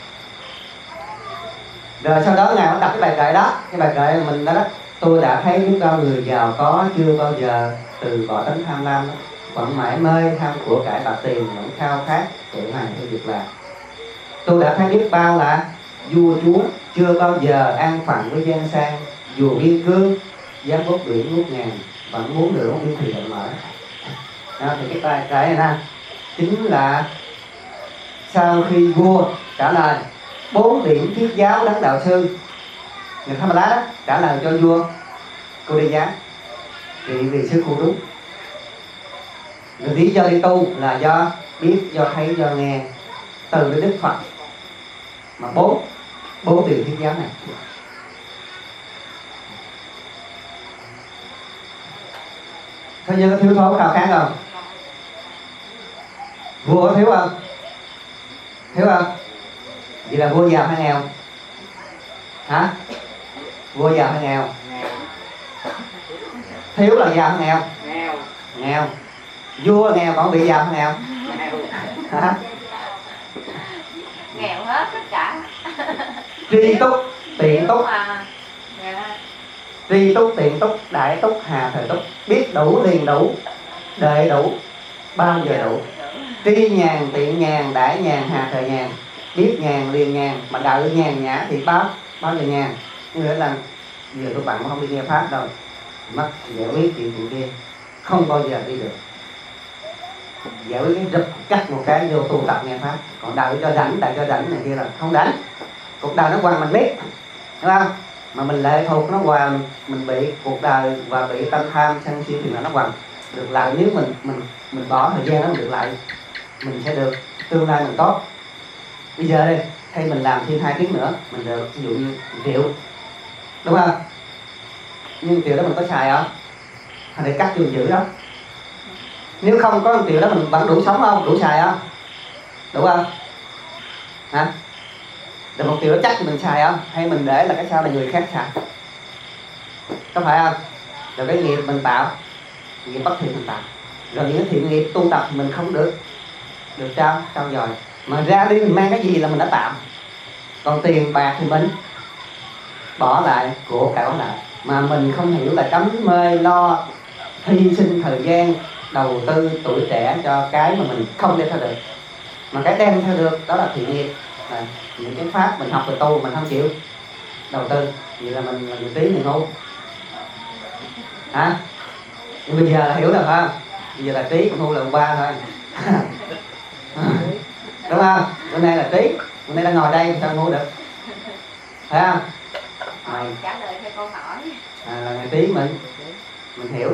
Speaker 1: Rồi sau đó ngài bắt đặt cái bài kệ đó, cái bài kệ mình đó, tôi đã thấy biết bao người giàu có chưa bao giờ từ bỏ tánh tham lam đó, vẫn mãi mê tham của cải bạc tiền, vẫn khao khát tự hành theo việc làm. Tôi đã thấy biết bao là vua chúa chưa bao giờ an phận với gian sang, dù biên cương dám bốt biển ngút ngàn, vẫn muốn được biên thủy rộng mở. Đó, thì cái bài kệ này nè chính là sau khi vua trả lời 4 điểm thuyết giáo đấng đạo sư, người Tham Lá đó trả lời cho vua Cô Đi Giá trị vì sư khu đúng. Rồi lý do đi tu là do biết, do thấy, do nghe từ cái Đức Phật mà bốn điều thuyết giáo này. Thế nhưng có thiếu thốn khao khát không? Vua có thiếu không? Thiếu không? Vậy là vua giàu hay nghèo? Hả? Vua giàu hay nghèo? Thiếu là giàu hay nghèo? Nghèo. Vua nghèo còn bị giàu hay nghèo? Hả?
Speaker 3: Nghèo hết tất cả.
Speaker 1: Tri túc, tiện túc.
Speaker 3: Dạ.
Speaker 1: Tri túc, tiện túc, đại túc, hà thời túc. Biết đủ liền đủ, đợi đủ, bao giờ đủ. Tri nhàn, tiện nhàn, đại nhàn, hà thời nhàn. Biết nhàn, liền nhàn, mà đợi nhàn nhã thì bao giờ nhàn. Như vậy là giờ tôi bạn không đi nghe pháp đâu, mất giải quyết chuyện kia, không bao giờ đi được. Giải quyết cái rụp cắt một cái vô tu tập nghe pháp. Còn đợi cho rảnh này kia là không rảnh. Cuộc đời nó qua mình biết, đúng không? Mà mình lệ thuộc nó qua, mình bị cuộc đời và bị tâm tham sân si thì nó quằn. Được lại nếu mình bỏ thời gian đó mình được lại, mình sẽ được tương lai mình tốt. Bây giờ đi, thay mình làm thêm 2 tiếng nữa mình được ví dụ như 1 triệu, đúng không? Nhưng 1 triệu đó mình có xài không? Hay để cắt vô giữ đó. Nếu không có 1 triệu đó mình vẫn đủ sống không? Đủ xài không? Đủ không? Hả? Được 1 triệu đó chắc thì mình xài không? Hay mình để là cái sau là người khác xài? Có phải không? Rồi cái nghiệp mình tạo, nghiệp bất thiện mình tạo. Rồi những cái thiện nghiệp tu tập mình không được trao dồi. Mà ra đi mình mang cái gì là mình đã tạo. Còn tiền bạc thì mình bỏ lại, của cải bỏ lại. Mà mình không hiểu là cấm mê lo hy sinh thời gian, đầu tư tuổi trẻ cho cái mà mình không đem theo được. Mà cái đem theo được đó là thiện nghiệp. Những cái pháp mình học về tu mình không chịu đầu tư, vậy là mình là người tí mình ngu. Hả? Nhưng bây giờ là hiểu rồi phải không? Bây giờ là trí cũng ngu là 3 thôi. Đúng không? Bữa nay là trí, bữa nay đang ngồi đây sao ngu được? Phải không?
Speaker 3: Mày trả lời theo câu hỏi.
Speaker 1: Là ngày tí mình hiểu.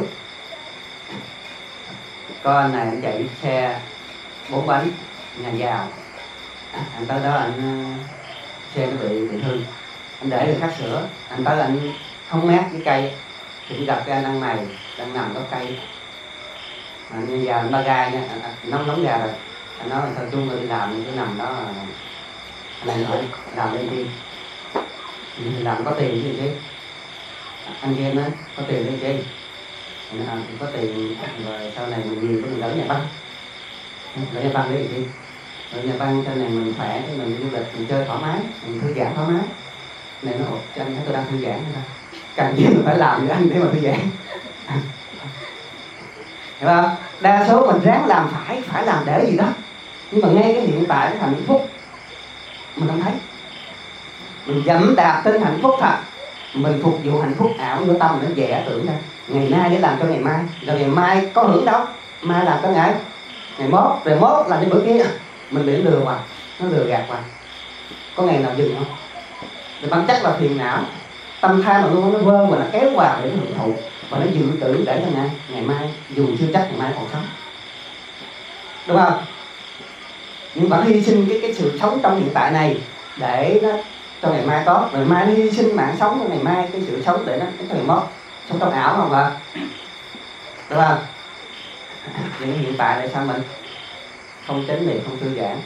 Speaker 1: Có anh này anh chạy xe 4 bánh, nhà giàu. Anh tới đó anh xe nó bị thương, anh để người khác sửa. Anh tới anh không mát với cây thì anh gặp cái anh ăn mày đang nằm có cây. Anh già anh ba gai nha, nóng gà rồi. Anh nói thôi chung tôi đi làm, cứ nằm đó Này hỏi làm lên chi? Làm có tiền chứ chứ? Anh game đó có tiền lên chi? Có tiền rồi sau này mình nhiều mình đỡ nhà băng. Đỡ nhà băng đấy gì? Đỡ nhà băng sau này mình khỏe, mình du lịch, mình chơi thoải mái, mình thư giãn thoải mái. Này nó cho anh thấy tôi đang thư giãn thôi. Cần gì mình phải làm gì anh để mà thư giãn. Hiểu không? Đa số mình ráng làm phải làm để gì đó. Nhưng mà ngay cái hiện tại cái hạnh phúc mình không thấy. Mình dẫm đạp trên hạnh phúc thật. Mình phục vụ hạnh phúc ảo của tâm nó vẽ tưởng ra. Ngày nay để làm cho ngày mai. Rồi ngày mai có hưởng đâu. Mai làm cho ngày mốt. Rồi mốt làm cho bữa kia. Mình bị lừa hoài. Nó lừa gạt hoài. Có ngày nào dừng không? Rồi bản chất là phiền não. Tâm tham mà luôn nó vơ và nó kéo vào để nó hưởng thụ. Và nó dự tưởng để cho ngày mai dù chưa chắc ngày mai còn sống. Đúng không? Nhưng vẫn hy sinh cái sự sống trong hiện tại này để nó cho ngày mai tốt. Rồi mai nó hy sinh mạng sống cho ngày mai, cái sự sống để nó cho ngày mốt. Sống trong ảo không ạ? Đúng không? Những hiện tại tại sao mình không chánh niệm, không thư giãn?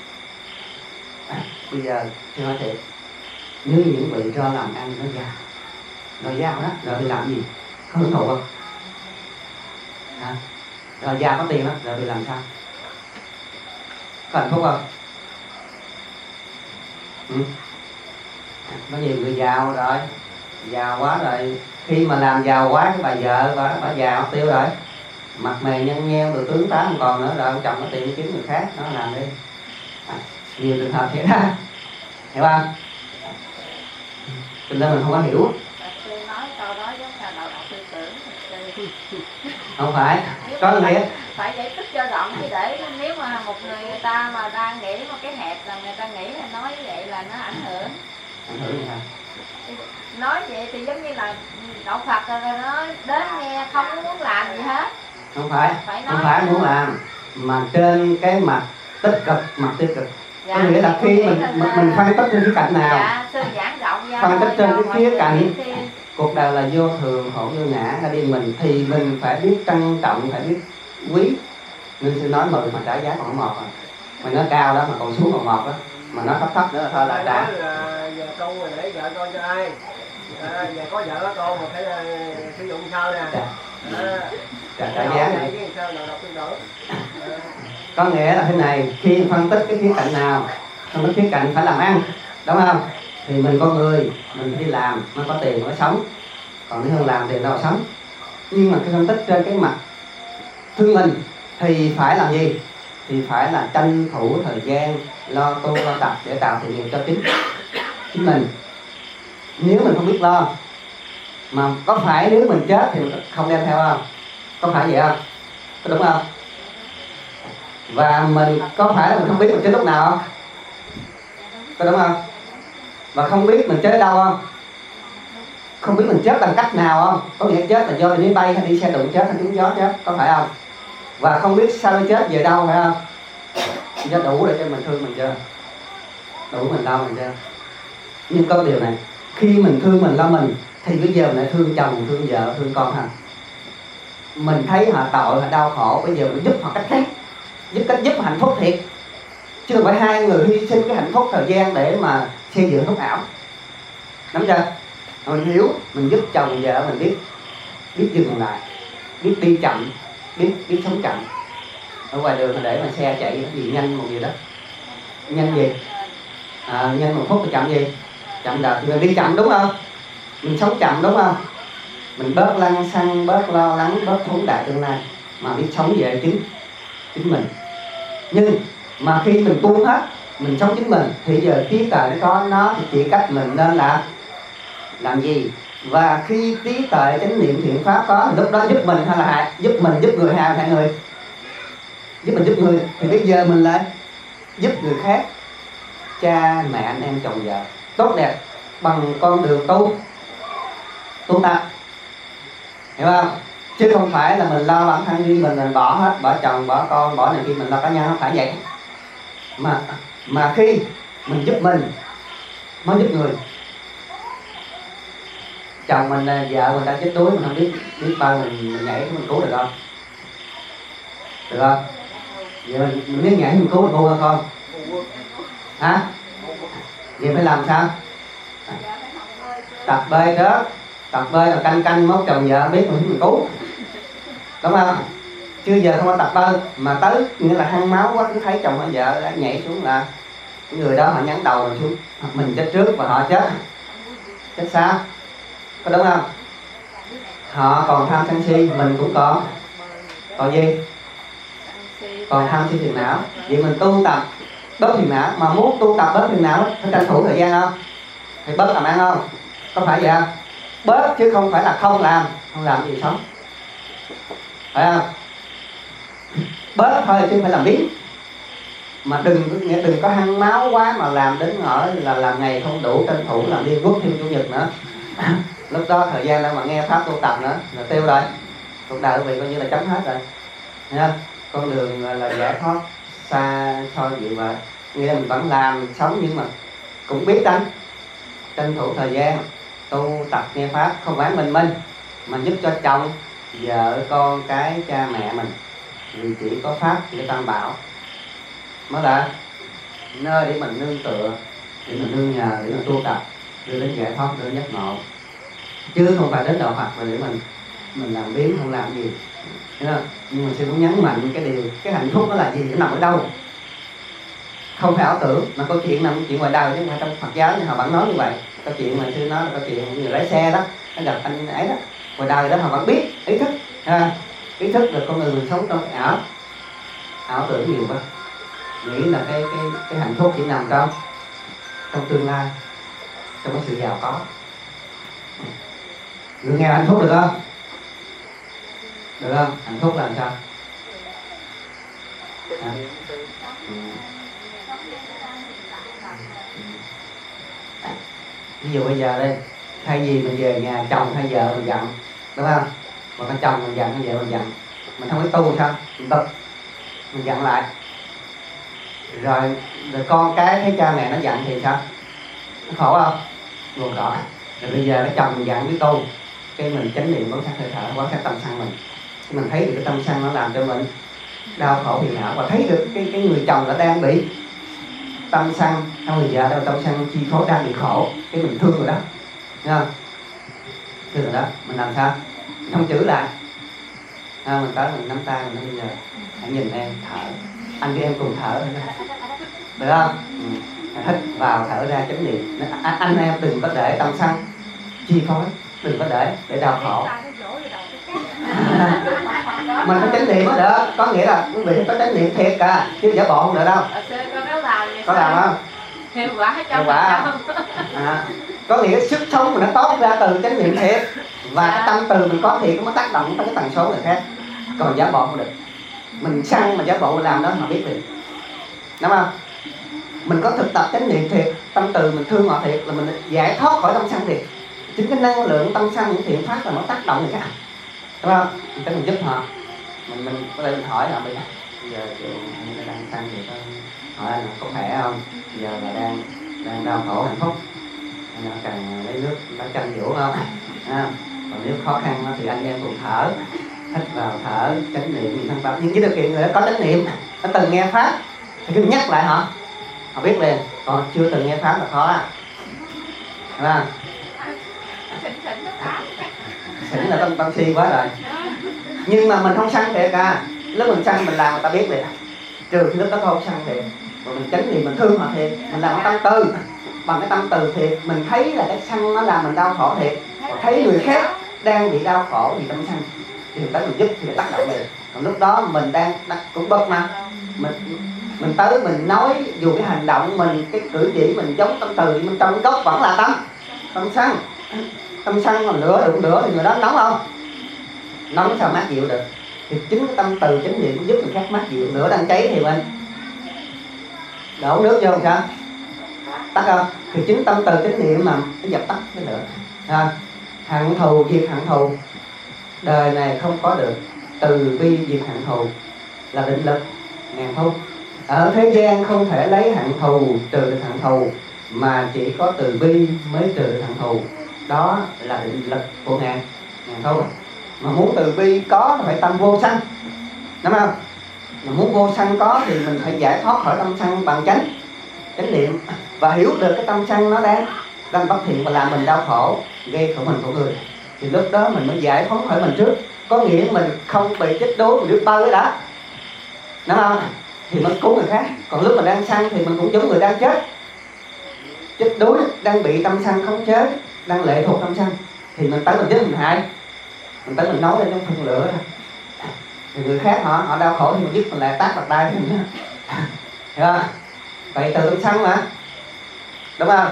Speaker 1: Bây giờ thưa nói thiệt, nếu những vị cho làm ăn nó giao đó, rồi đi làm gì? Có hưởng thụ không? Hả? Rồi giao có tiền đó, rồi đi làm sao? Có hạnh phúc không? Có nhiều người giàu rồi, giàu quá rồi, khi mà làm giàu quá cái bà vợ bà giàu tiêu rồi, mặt mày nhăn nheo rồi tướng tá không còn nữa rồi, ông chồng có tiền kiếm người khác nó làm đi. Nhiều trường hợp vậy đó, hiểu không? Cho nên mình không có hiểu.
Speaker 3: Nói câu đó giống như đầu tư tưởng.
Speaker 1: Không phải, có nghĩa
Speaker 3: phải giải thích cho rộng chứ, để nếu mà một người ta mà đang nghĩ một cái hẹp là người ta nghĩ là nói như vậy là nó ảnh hưởng.
Speaker 1: Ảnh hưởng gì hả?
Speaker 3: Nói vậy thì giống như là đạo Phật rồi nó đến nghe không muốn làm gì hết.
Speaker 1: Không phải muốn làm, mà trên cái mặt tích cực, mặt tiêu cực. Dạ, có nghĩa là khi mình phân tích trên cái cạnh nào,
Speaker 3: dạ, sư giảng rộng ra
Speaker 1: phân tích trên cái khía cạnh cuộc đời là vô thường, khổ vô ngã ra đi mình, thì mình phải biết trân trọng, phải biết quý. Nên sư nói mừng mà trả giá còn một à. Mà nó cao đó mà còn xuống còn một đó, mà nó thấp nữa là thôi là trả.
Speaker 2: Giờ con để vợ con cho ai? Giờ có vợ có con mà phải sử dụng sao nè.
Speaker 1: Trả giá này. Có nghĩa là thế này, khi phân tích cái khía cạnh nào, phân tích khía cạnh phải làm ăn, đúng không? Thì mình con người, mình đi làm, nó có tiền mới sống. Còn nếu không làm tiền đâu mà sống. Nhưng mà cái phân tích trên cái mặt thương mình thì phải làm gì? Thì phải là tranh thủ thời gian lo tu lo tập để tạo thiện nghiệp cho chính mình. Nếu mình không biết lo, mà có phải nếu mình chết thì không đem theo không? Có phải vậy không? Có đúng không? Và mình có phải là mình không biết mình chết lúc nào không? Có đúng không? Và không biết mình chết ở đâu không? Không biết mình chết bằng cách nào không? Có nghĩa chết là do đi máy bay hay đi xe đụng chết hay trúng gió chết, có phải không? Và không biết sao nó chết về đâu, phải không? Do đủ để cho mình thương mình chưa? Đủ mình lo mình chưa? Nhưng có điều này, khi mình thương mình lo mình thì bây giờ mình lại thương chồng, thương vợ, thương con hả? Mình thấy họ tội, họ đau khổ, bây giờ mình giúp họ cách khác, giúp hạnh phúc thiệt, chứ không phải hai người hy sinh cái hạnh phúc thời gian để mà xây dựng hạnh phúc ảo. Nắm chưa? Mình hiểu, mình giúp chồng vợ mình biết dừng lại, biết đi chậm, biết sống chậm. Ở ngoài đường để mà xe chạy cái gì nhanh một gì đó, nhanh gì? Nhanh 1 phút thì chậm gì? Chậm đợt thì mình đi chậm đúng không? Mình sống chậm đúng không? Mình bớt lăng xăng, bớt lo lắng, bớt phóng đại tương lai, mà biết sống về chính mình. Nhưng mà khi mình buông hết, mình sống chính mình thì giờ trí tuệ nó có nó thì chỉ cách mình nên là làm gì. Và khi trí tuệ chánh niệm thiện pháp có thì lúc đó giúp mình hay là hại? Giúp mình, giúp người hay hại người? Giúp mình, giúp người. Thì bây giờ mình lại giúp người khác, cha mẹ anh em chồng vợ tốt đẹp bằng con đường tu tập, hiểu không? Chứ không phải là mình lo bản thân riêng mình bỏ hết, bỏ chồng, bỏ con, bỏ này kia, mình lo cá nhân, không phải vậy. Mà khi mình giúp mình mới giúp người. Chồng mình, vợ người ta chết đuối, mình không biết bao mình nhảy mình cứu được không? Được không? Vậy mình biết nhảy mình cứu được không? Hả? Vậy phải làm sao? Tập bơi trước. Tập bơi là canh canh mốt chồng vợ biết mình cứu, đúng không? Chưa giờ không có tập bơi mà tới nghĩa là hăng máu quá, cứ thấy chồng hay vợ đã nhảy xuống là người đó họ nhắn đầu rồi xuống, mình chết trước và họ chết sao? Có đúng không? Họ còn tham sân si, mình cũng còn gì? Còn tham si phiền não. Vậy mình tu tập bớt phiền não, mà muốn tu tập bớt phiền não phải tranh thủ thời gian không? Phải bớt làm ăn không? Có phải vậy không? Bớt chứ không phải là không làm gì sống, phải không? Bớt thôi chứ không phải làm biến. Mà đừng có hăng máu quá mà làm đến ở là làm ngày không đủ, tranh thủ làm liên quốc thêm chủ nhật nữa. Lúc đó thời gian đâu mà nghe pháp tu tập nữa là tiêu rồi, cuộc đời quý vị coi như là chấm hết rồi. Thấy không? Con đường là giải thoát xa so dịu vậy. Nghĩa là mình vẫn làm sống nhưng mà cũng biết tranh thủ thời gian tu tập nghe pháp, không phải mình mà giúp cho chồng vợ con cái cha mẹ mình. Vì chỉ có pháp để tam bảo mới là nơi để mình nương tựa, để mình nương nhờ, để mình tu tập đưa đến giải thoát, đưa đến giác ngộ, chứ không phải đến đạo Phật mà để mình làm biếng không làm gì. Thấy không? Nhưng mà sư cũng nhấn mạnh cái điều, cái hạnh phúc đó là gì, nó nằm ở đâu? Không phải ảo tưởng, mà câu chuyện nằm chuyện ngoài đời, chứ không phải trong Phật giáo nhưng họ vẫn nói như vậy. Câu chuyện mà sư nói là câu chuyện người lái xe đó, nó gặp anh ấy đó, ngoài đời đó họ vẫn biết ý thức, ý thức được con người mình sống trong cái ảo tưởng nhiều quá, nghĩ là cái hạnh phúc chỉ nằm trong tương lai, trong cái sự giàu có. Người nghe hạnh phúc được không? Được không? Hạnh phúc là làm sao? Ví dụ bây giờ đây, thay vì mình về nhà chồng hay vợ mình giận, đúng không? Mà con chồng mình giận hay vợ mình giận, mình không có tu sao? Mình bực, mình giận lại. Rồi con cái thấy cha mẹ nó giận thì sao? Nó khổ không? Buồn khổ. Rồi bây giờ cái chồng mình giận với tu, cái mình chánh niệm quan sát hơi thở, quan sát tâm sân mình. Mình thấy được cái tâm sân nó làm cho mình đau khổ phiền não, và thấy được cái người chồng đã đang bị tâm sân, hay người vợ đang tâm sân chi phối, đang bị khổ, cái mình thương rồi đó, thấy không? Thương rồi đó, mình làm sao? Mình không chửi lại, mình tới mình nắm tay mình nói bây giờ hãy nhìn em thở, anh với em cùng thở, được không? Hít vào thở ra chánh niệm. Anh em đừng có để tâm sân chi phối, đừng có để đau khổ. Mình có chánh niệm mới được, có nghĩa là quý vị có chánh niệm thiệt cả, chứ giả bộ không được đâu. Có làm không?
Speaker 3: Hiệu quả
Speaker 1: không? Có nghĩa sức sống mình nó tốt ra từ chánh niệm thiệt, và cái tâm từ mình có thiệt nó mới tác động tới cái tần số người khác. Còn giả bộ không được. Mình săn mà giả bộ làm đó họ biết liền, đúng không? Mình có thực tập chánh niệm thiệt, tâm từ mình thương họ thiệt, là mình giải thoát khỏi tâm sân thiệt. Chính cái năng lượng tâm sân, những thiện pháp là nó tác động người khác, đúng không? Mình giúp họ, mình có thể mình hỏi họ bây giờ chị đang sân thì hỏi anh có khỏe không? Giờ là đang đau khổ hạnh phúc, anh cần lấy nước lá chanh dũa không? Còn nếu khó khăn thì anh em cùng thở, hít vào thở, chánh niệm niệm thân pháp. Nhưng với điều kiện người đó có chánh niệm, nó từng nghe pháp thì cứ nhắc lại họ biết liền. Còn chưa từng nghe pháp là khó đúng không? Xỉn là tâm si quá rồi. Nhưng mà mình không sân thiệt lúc mình sân mình làm người ta biết liền, trừ khi lúc đó không sân thiệt, mà mình chánh niệm mình thương họ thiệt, mình làm cái tâm từ, bằng cái tâm từ thiệt, mình thấy là cái sân nó làm mình đau khổ thiệt, còn thấy người khác đang bị đau khổ vì tâm sân thì tới mình giúp thì tác động liền. Còn lúc đó mình đang cũng bực mà mình tới mình nói, dù cái hành động mình, cái cử chỉ mình giống tâm từ, nhưng trong gốc vẫn là tâm sân. Tâm sân mà lửa đụng lửa thì người đó nóng không? Nóng sao mát dịu được? Thì chính cái tâm từ chánh niệm giúp người khác mát dịu. Lửa đang cháy thì mình đổ nước vô sao? Tắt không? Thì chính tâm từ chánh niệm mà nó dập tắt cái lửa. Hận thù diệt hận thù, đời này không có được. Từ bi diệt hận thù là định lực ngàn thu. Ở thế gian không thể lấy hận thù trừ được hận thù, mà chỉ có từ bi mới trừ được hận thù. Đó là định lực của ngàn thu. Mà muốn từ bi có phải tâm vô sân, đúng không? Mà muốn vô sân có thì mình phải giải thoát khỏi tâm sân bằng chánh niệm. và hiểu được cái tâm sân nó đang bất thiện và làm mình đau khổ, gây khổ mình của người, thì lúc đó mình mới giải phóng khỏi mình trước. Có nghĩa mình không bị chết đuối, mình biết bơi đã, đúng không? Thì mình cứu người khác. Còn lúc mình đang sân thì mình cũng giống người đang chết đuối, đang bị tâm sân khống chế, đang lệ thuộc tâm sân, thì mình tới mình chết mình hại, mình tới mình nói lên trong thùng lửa thôi. Thì người khác họ đau khổ thì mình giúp mình lại tát vào tay mình. Hiểu không? Vậy từ tâm sân mà, đúng không?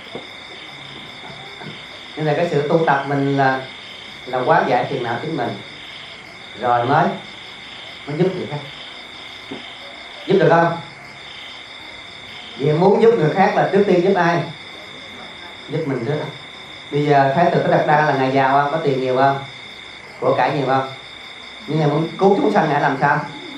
Speaker 1: Nên là cái sự tu tập mình là hóa giải phiền não chính mình, rồi mới giúp người khác. Giúp được không? Vì muốn giúp người khác là trước tiên giúp ai? Giúp mình trước. Bây giờ Thái tử Tất Đạt Đa là ngài giàu không? Có tiền nhiều không? Của cải nhiều không? Nhưng ngài muốn cứu chúng sanh, ngài làm sao?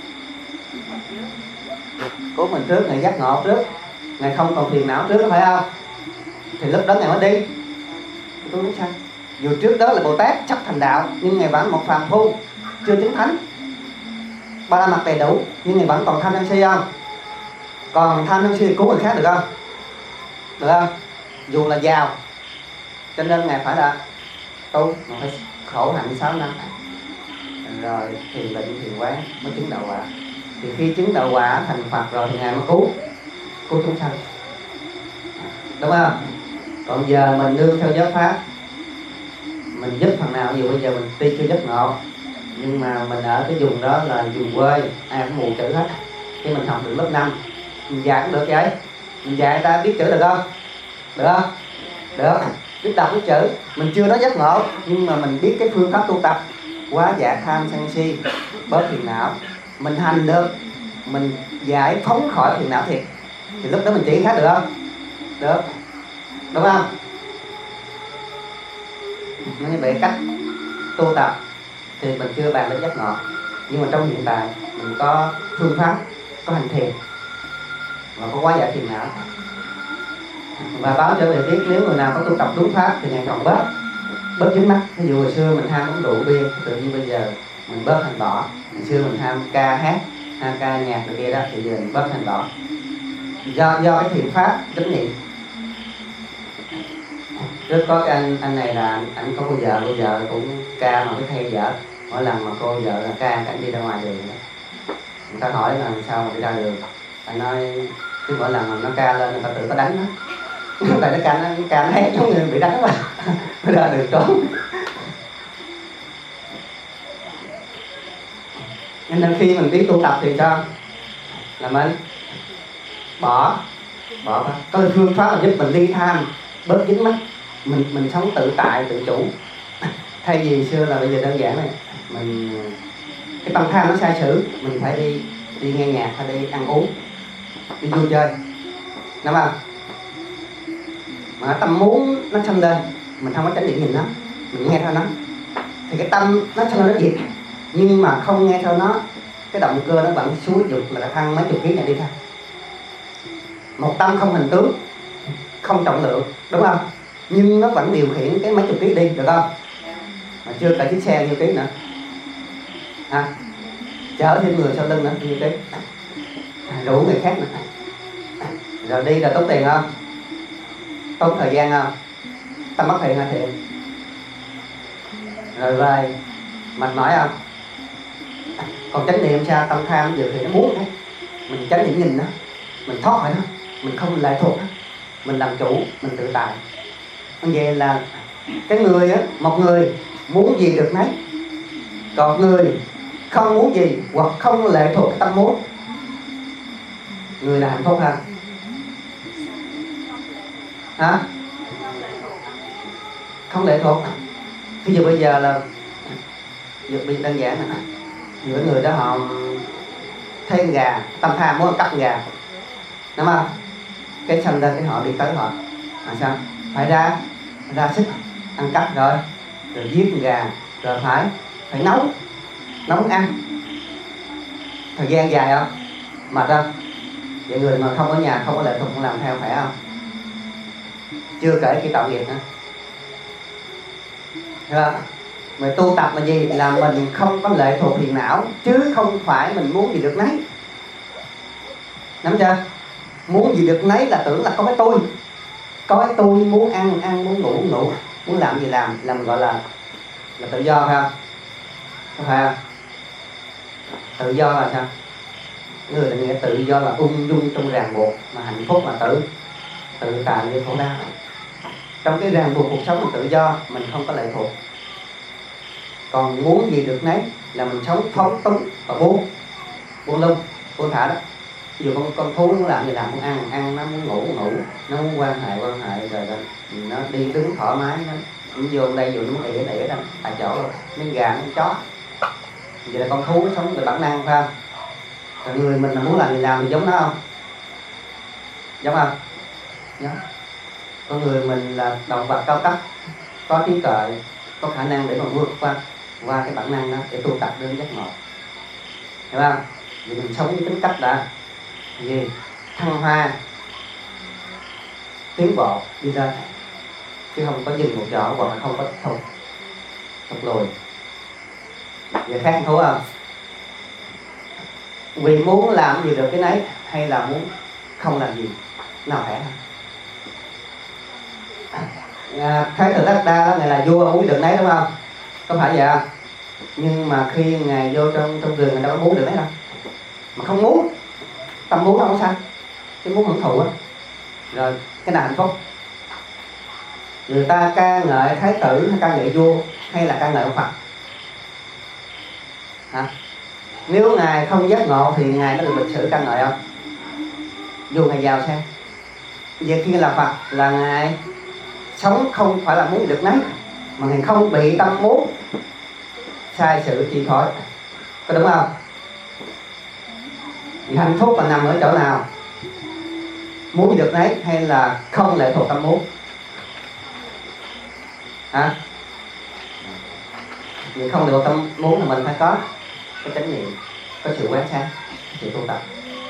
Speaker 1: Cứu mình trước, ngài giác ngộ trước, ngài không còn phiền não trước, phải không? Thì lúc đó ngài mới đi cứu chúng sanh. Dù trước đó là Bồ Tát sắp thành đạo, nhưng ngài vẫn một phàm phu, chưa chứng thánh, ba la mật đầy đủ, nhưng ngài vẫn còn tham sân si không? Còn tham sân si cứu người khác được không? Được không? Dù là giàu, cho nên ngài phải là tu, mà phải khổ hạnh 6 năm rồi thiền định thiền quán mới chứng đạo quả. Thì khi chứng đạo quả thành Phật rồi thì ngài mới cứu chúng sanh, đúng không? Còn giờ mình nương theo giáo pháp, mình giúp phần nào nhiều. Bây giờ mình tuy chưa giác ngộ, nhưng mà mình ở cái vùng đó là vùng quê, ai cũng mù chữ hết. Khi mình học được lớp 5, mình dạy cũng được vậy. Mình dạy ta biết chữ được không? Được không? Được. Biết đọc biết chữ. Mình chưa nói giác ngộ, nhưng mà mình biết cái phương pháp tu tập hóa giải tham sân si, bớt phiền não. Mình hành được, mình giải phóng khỏi phiền não thiệt, thì lúc đó mình chỉ khác được không? Được. Đúng không? Như vậy cách tu tập thì mình chưa bàn đến giác ngộ, nhưng mà trong hiện tại mình có phương pháp, có hành thiền và có hóa giải phiền não. Và báo trở về biết nếu người nào có tu tập đúng pháp thì ngày còn bớt dính mắc. Ví dụ hồi xưa mình ham uống rượu bia, tự nhiên bây giờ mình bớt hành bỏ. Hồi xưa mình ham ca hát, ham ca nhạc rồi kia đó, thì giờ mình bớt hành bỏ do cái thiền pháp chánh niệm. Trước có cái anh này là anh có cô vợ, cô vợ cũng ca mà mới theo vợ. Mỗi lần mà cô vợ là ca, anh đi ra ngoài đường đó, người ta hỏi là sao mà đi ra đường, anh nói cứ mỗi lần mà nó ca lên người ta tự có đánh nó. Tại nó ca nó hét giống người bị đánh mà nó ra đường trốn. Nên khi mình biết tu tập thì sao? Là mình bỏ có phương pháp là giúp mình ly tham, bớt dính mắc, mình sống tự tại tự chủ. Thay vì xưa là bây giờ đơn giản này, mình cái tâm tham nó sai sử, mình phải đi nghe nhạc hay đi ăn uống, đi vui chơi, đúng không? Mà tâm muốn nó sanh lên, mình không có tránh niệm nhìn nó, mình nghe theo nó, thì cái tâm nó sanh lên nó diệt. Nhưng mà không nghe theo nó, cái động cơ nó vẫn xúi dục là thăng mấy chục ký này đi thôi. Một tâm không hình tướng, không trọng lượng, đúng không? Nhưng nó vẫn điều khiển cái mấy chục ký đi, được không? Mà chưa cả chiếc xe nhiêu ký nữa, chở thêm người sau lưng nữa nhiêu ký, rủ người khác nữa. Rồi đi là tốn tiền không? Tốn thời gian không? Tâm bất thiện hay thiện? Rồi về mệt mỏi không? Còn chánh niệm sao? Tâm tham điều khiển nó muốn đấy, mình chánh niệm nhìn nó, mình thoát khỏi nó, mình không lệ thuộc nó, mình làm chủ, mình tự tại. Như vậy là cái người á, một người muốn gì được nấy, còn người không muốn gì hoặc không lệ thuộc cái tâm muốn, người là hạnh phúc hơn. Không lệ thuộc. Ví dụ bây giờ là đơn giản là giữa người đó họ thấy gà, tâm tham muốn cắp gà, đúng không? Cái sanh lên cái họ đi tới họ sao? Phải ra sức ăn cắp rồi giết con gà, rồi phải nấu ăn. Thời gian dài không? Mệt không? Vậy người mà không ở nhà, không có lệ thuộc, không làm theo, phải không? Chưa kể cái tạo nghiệp nữa. Rồi, mà tu tập là gì? Là mình không có lệ thuộc phiền não, chứ không phải mình muốn gì được nấy. Nắm chưa? muốn gì được nấy là tưởng là có cái tôi muốn ăn muốn ngủ ngủ, muốn làm gì làm gọi là tự do phải không? Có phải không? Tự do là sao? Người ta nghĩa tự do là ung dung trong ràng buộc, mà hạnh phúc là tự tại như khổ đau. Trong cái ràng buộc cuộc sống mình tự do, mình không có lệ thuộc. Còn muốn gì được nấy là mình sống phóng túng và buông lung, buông thả đó. Ví dụ con thú muốn làm gì làm, muốn ăn, nó muốn ngủ, nó muốn quan hệ rồi nó đi đứng thoải mái, nó vô đây vô nó muốn ỉa đâu tại chỗ rồi, miếng gà miếng chó. Vậy là con thú nó sống về bản năng phải không? Rồi người mình là muốn làm gì làm thì giống nó không? Giống không? Giống. Con người mình là động vật cao cấp, có trí tuệ, có khả năng để mà vượt qua cái bản năng đó để tu tập đến giác ngộ, hiểu không? Vì mình sống với tính cách là gì? Thăng hoa, tiến bộ đi lên, chứ không có dừng một chỗ hoặc là không có thụt lùi. Vậy khác thú không? Vì muốn làm gì được cái nấy hay là muốn không làm gì, nào khỏe hơn? Thái tử Đắc Đa đó, ngài là vua muốn được nấy đúng không? Có phải vậy không? Nhưng mà khi ngài vô trong rừng, ngài đâu có muốn được nấy đâu. Mà không muốn, tâm muốn không có sao, cái muốn hưởng thụ á. Rồi cái nào hạnh phúc? Người ta ca ngợi thái tử hay ca ngợi vua hay là ca ngợi ông Phật? Hả? Nếu ngài không giác ngộ thì ngài có được lịch sử ca ngợi không? Dù ngài giàu sang. Vậy khi là Phật là ngài sống không phải là muốn được nấy, mà ngài không bị tâm muốn sai sự chi phối, có đúng không? Vì hạnh phúc là nằm ở chỗ nào? Muốn được nấy hay là không lệ thuộc tâm muốn? Hả? Vì không được tâm muốn là mình phải có chánh niệm, có sự quán sát, sự tu tập.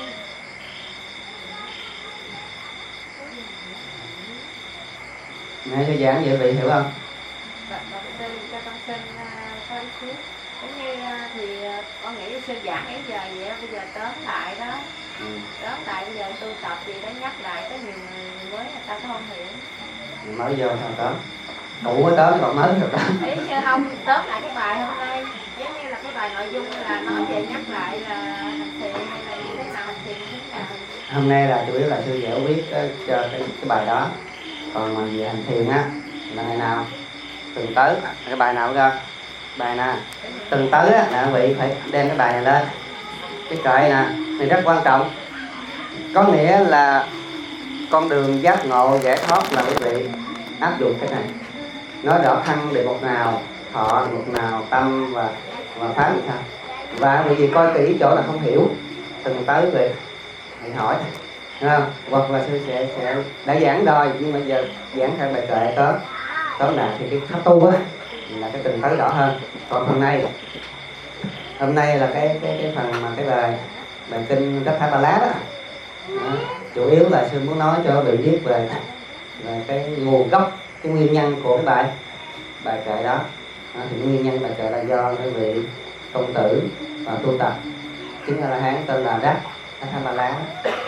Speaker 1: Nghe cho giảng vậy vị hiểu không?
Speaker 3: Cho con xin có ý kiến. Cũng như thì con nghĩ sư giảng ấy giờ vậy đó, bây giờ tóm lại đó. Tóm lại bây giờ tu tập gì đó nhắc lại có nhiều người mới người ta cũng không hiểu.
Speaker 1: Mới vô sao tóm? Đủ mới tóm còn mới rồi tóm.
Speaker 3: Ý như không tóm lại cái bài hôm nay, giống như là cái bài nội dung là nói về nhắc lại là hành thiền hay là như thế nào, hành thiền như thế nào.
Speaker 1: Hôm nay là chủ yếu là sư giải quyết cho cái bài đó. Còn mà về hành thiền á là ngày nào tuần tới cái bài nào ra bài nè tuần tới á là quý vị phải đem cái bài này lên, cái cậy nè thì rất quan trọng, có nghĩa là con đường giác ngộ giải thoát là quý vị áp dụng cái này, nói rõ thân đề mục nào, thọ đề mục nào, tâm và pháp thì sao. Và bởi vì coi kỹ chỗ là không hiểu, tuần tới về hãy hỏi, đúng không? Hoặc là sư sẽ đã giảng rồi nhưng mà giờ giảng theo bài kệ tóm lại thì cái pháp tu á là cái tình tới rõ hơn. Còn hôm nay là cái phần mà cái bài kinh Đất Thái Ba Lá đó. Chủ yếu là sư muốn nói cho vị biết về cái nguồn gốc, cái nguyên nhân của cái bài kệ đó. Thì nguyên nhân bài kệ là do cái vị công tử tu tập chính là Hán tên là Đất Thái Ba Lá,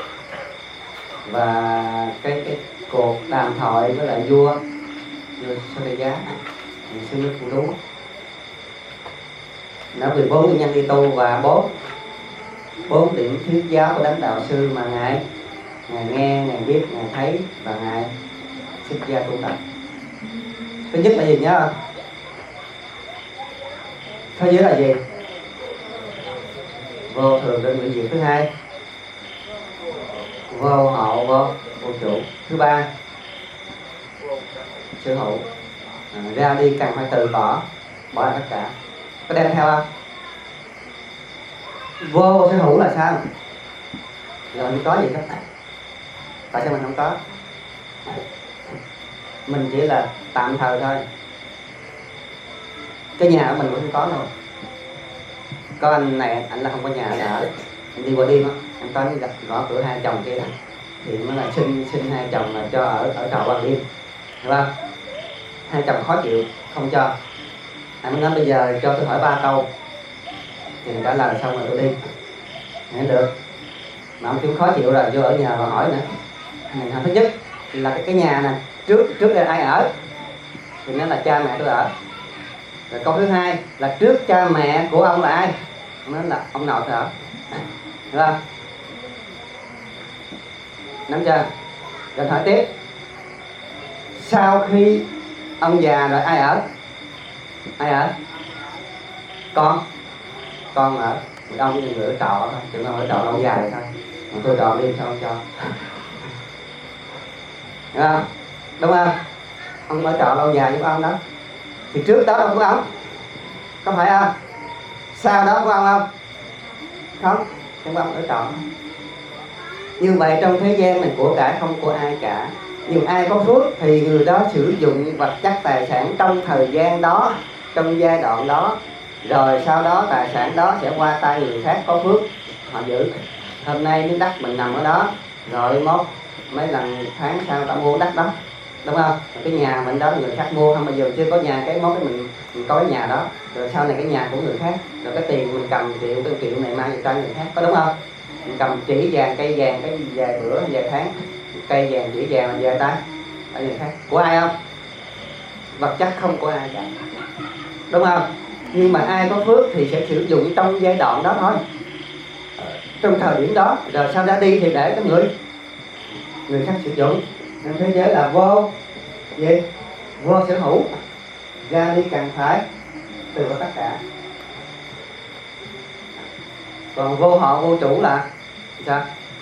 Speaker 1: và cái cuộc đàm thoại với lại vua Sotaya, sư nước Phụ Đú, nó vì 4 nguyên nhân đi tu và 4 điểm thuyết giáo của đấng đạo sư mà ngài nghe, ngài biết, ngài thấy và ngài xuất gia tu tập. Thứ nhất là gì nhớ không? Thứ nhất là gì? Vô thường đơn vị diệt. Thứ hai vô hậu vô chủ. Thứ ba sở hữu, ra đi cần phải từ bỏ lại tất cả. Có đem theo không? Vô sở hữu là sao? Rồi mình có gì hết. Tại sao mình không có? Mình chỉ là tạm thời thôi. Cái nhà của mình cũng không có đâu. Có anh này, anh là không có nhà ở, anh đi qua đêm á, anh có gặp gõ cửa hai chồng kia thì nó là xin hai chồng là cho ở trọ qua đêm, hiểu không? Hai chồng khó chịu không cho, anh mới nói bây giờ cho tôi hỏi 3 câu thì trả lời xong rồi tôi đi, nghe được. mà ông cũng khó chịu rồi, vô ở nhà và hỏi nữa. Này, thứ nhất là cái nhà này trước đây ai ở? Thì nó là cha mẹ tôi ở. Rồi câu thứ hai là trước cha mẹ của ông là ai? Nó là ông nội tôi ở. Được không? Nắm chưa? Rồi hỏi tiếp, sau khi ông già rồi ai ở? Ai ở? Con ở. Ông chỉ ở trọ thôi, chứ không ở trọ lâu dài thôi. Mà tôi trọ đi sao không cho? Đúng không? Đúng không? Ông ở trọ lâu dài với ông đó. Thì trước đó đâu của ông? Có phải không? Sau đó của ông không? Không, nhưng ông ở trọ. Như vậy trong thế gian này của cải không của ai cả. Nhưng ai có phước thì người đó sử dụng vật chất tài sản trong thời gian đó, trong giai đoạn đó. Rồi sau đó tài sản đó sẽ qua tay người khác có phước, họ giữ. Hôm nay miếng đất mình nằm ở đó, rồi mốt mấy lần tháng sau ta mua đất đó, đúng không? Cái nhà mình đó người khác mua, không bao giờ chưa có nhà, cái mốt cái mình có cái nhà đó, rồi sau này cái nhà của người khác, rồi cái tiền mình cầm triệu này mang cho người khác, có đúng không? Mình cầm chỉ vàng, cây vàng, cái vài bữa vài tháng, cây vàng chỉ vàng là vài tay ở người khác, của ai không? Vật chất không của ai cả, đúng không? Nhưng mà ai có phước thì sẽ sử dụng trong giai đoạn đó thôi, trong thời điểm đó, rồi sau ra đi thì để cái người khác sử dụng. Nên thế giới là vô gì? Vô sở hữu, ra đi càng phải từ vào tất cả. Còn vô họ vô chủ là sao?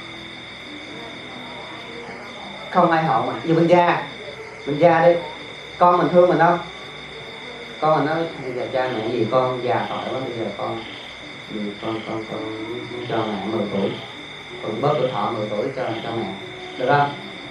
Speaker 1: Không ai họ mà. Như mình già đi, con mình thương mình không? Con mình nói bây giờ cha mẹ gì con già tội quá, bây giờ con cho mẹ 10 tuổi, con bớt tuổi thọ 10 tuổi cho mẹ, được không?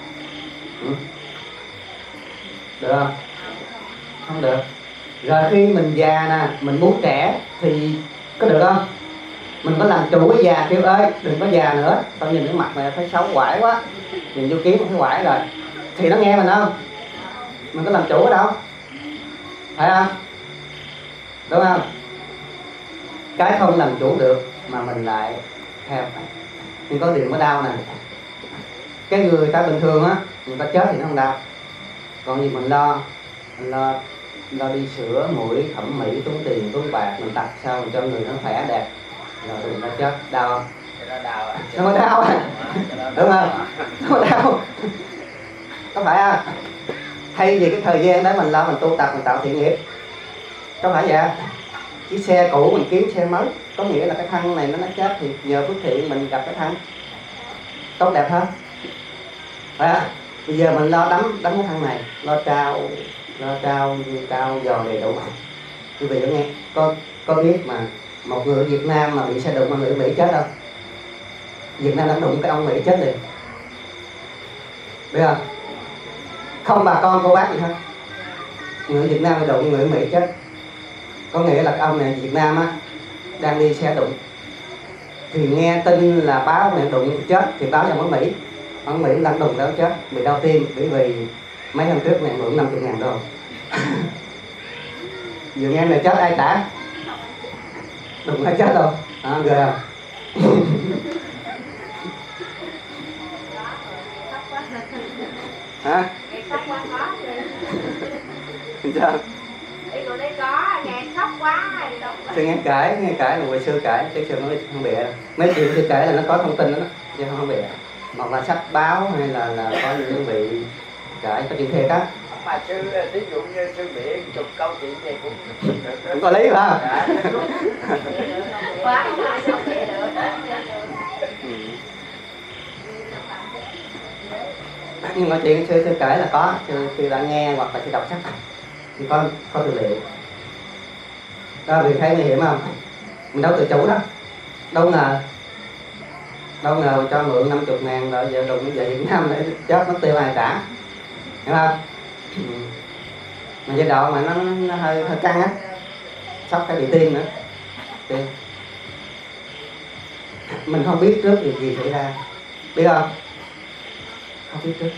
Speaker 1: Được không? Không được. Rồi khi mình già nè, mình muốn trẻ thì có được không? Mình có làm chủ cái già kêu ơi đừng có già nữa, tao nhìn cái mặt này thấy xấu quải quá, nhìn vô kiếm thấy quải rồi, thì nó nghe mình không? Mình có làm chủ ở đâu? Phải không? Đúng không? Cái không làm chủ được mà mình lại theo. Nhưng có điều mới đau nè. Cái người ta bình thường á, người ta chết thì nó không đau. Còn gì mình lo đi sửa mũi, thẩm mỹ, tốn tiền, tốn bạc, mình tập sao mình cho người nó khỏe đẹp, rồi người ta chết đau không? Nó có đau à? Đúng không? Nó có đau. Có phải không? Thay vì cái thời gian đó mình lo mình tu tập, mình tạo thiện nghiệp, có phải vậy? Chiếc xe cũ mình kiếm xe mới, có nghĩa là cái thân này nó chết thì nhờ phước thiện mình gặp cái thân tốt đẹp hơn. Phải không? Bây giờ mình lo đấm cái thân này, lo trao giò đầy đủ. Quý vị có nghe, có biết mà một người ở Việt Nam mà bị xe đụng mà người ở Mỹ chết không? Việt Nam đã đụng cái ông Mỹ chết liền, biết không? Không bà con cô bác gì hết, người ở Việt Nam bị đụng người ở Mỹ chết. Có nghĩa là cái ông này Việt Nam á đang đi xe đụng, thì nghe tin là báo này đụng chết thì báo cho ở Mỹ. Ở Mỹ đang đụng đó chết, bị đau tim, bởi vì mấy năm trước này mượn 50.000 đô. Vừa nghe này chết ai trả? Đụng ai chết đâu, ghê không? Hả? Sao? Thì nghe kể là hồi xưa kể, chứ xưa nó không bịa. Mấy chuyện xưa kể là nó có thông tin đó, chứ không bịa. Hoặc là sách báo hay là có những đơn vị kể có chuyện thiệt á.
Speaker 2: Mà sư, ví dụ như sư bịa chục câu chuyện này cũng
Speaker 1: cũng có lý phải không? Nhưng mà chuyện xưa kể là có, sư đã nghe hoặc là sư đọc sách thì có tư liệu. Đó, vì thấy nguy hiểm không? Mình đâu tự chủ đó. Đâu ngờ cho mượn 50.000 rồi giờ đụng về Việt Nam để chết nó tiêu ai trả, hiểu không? Mà giai đoạn mà nó hơi căng á, sắp phải bị tiên nữa. Tiên. Mình không biết trước điều gì xảy ra, biết không? Không biết trước.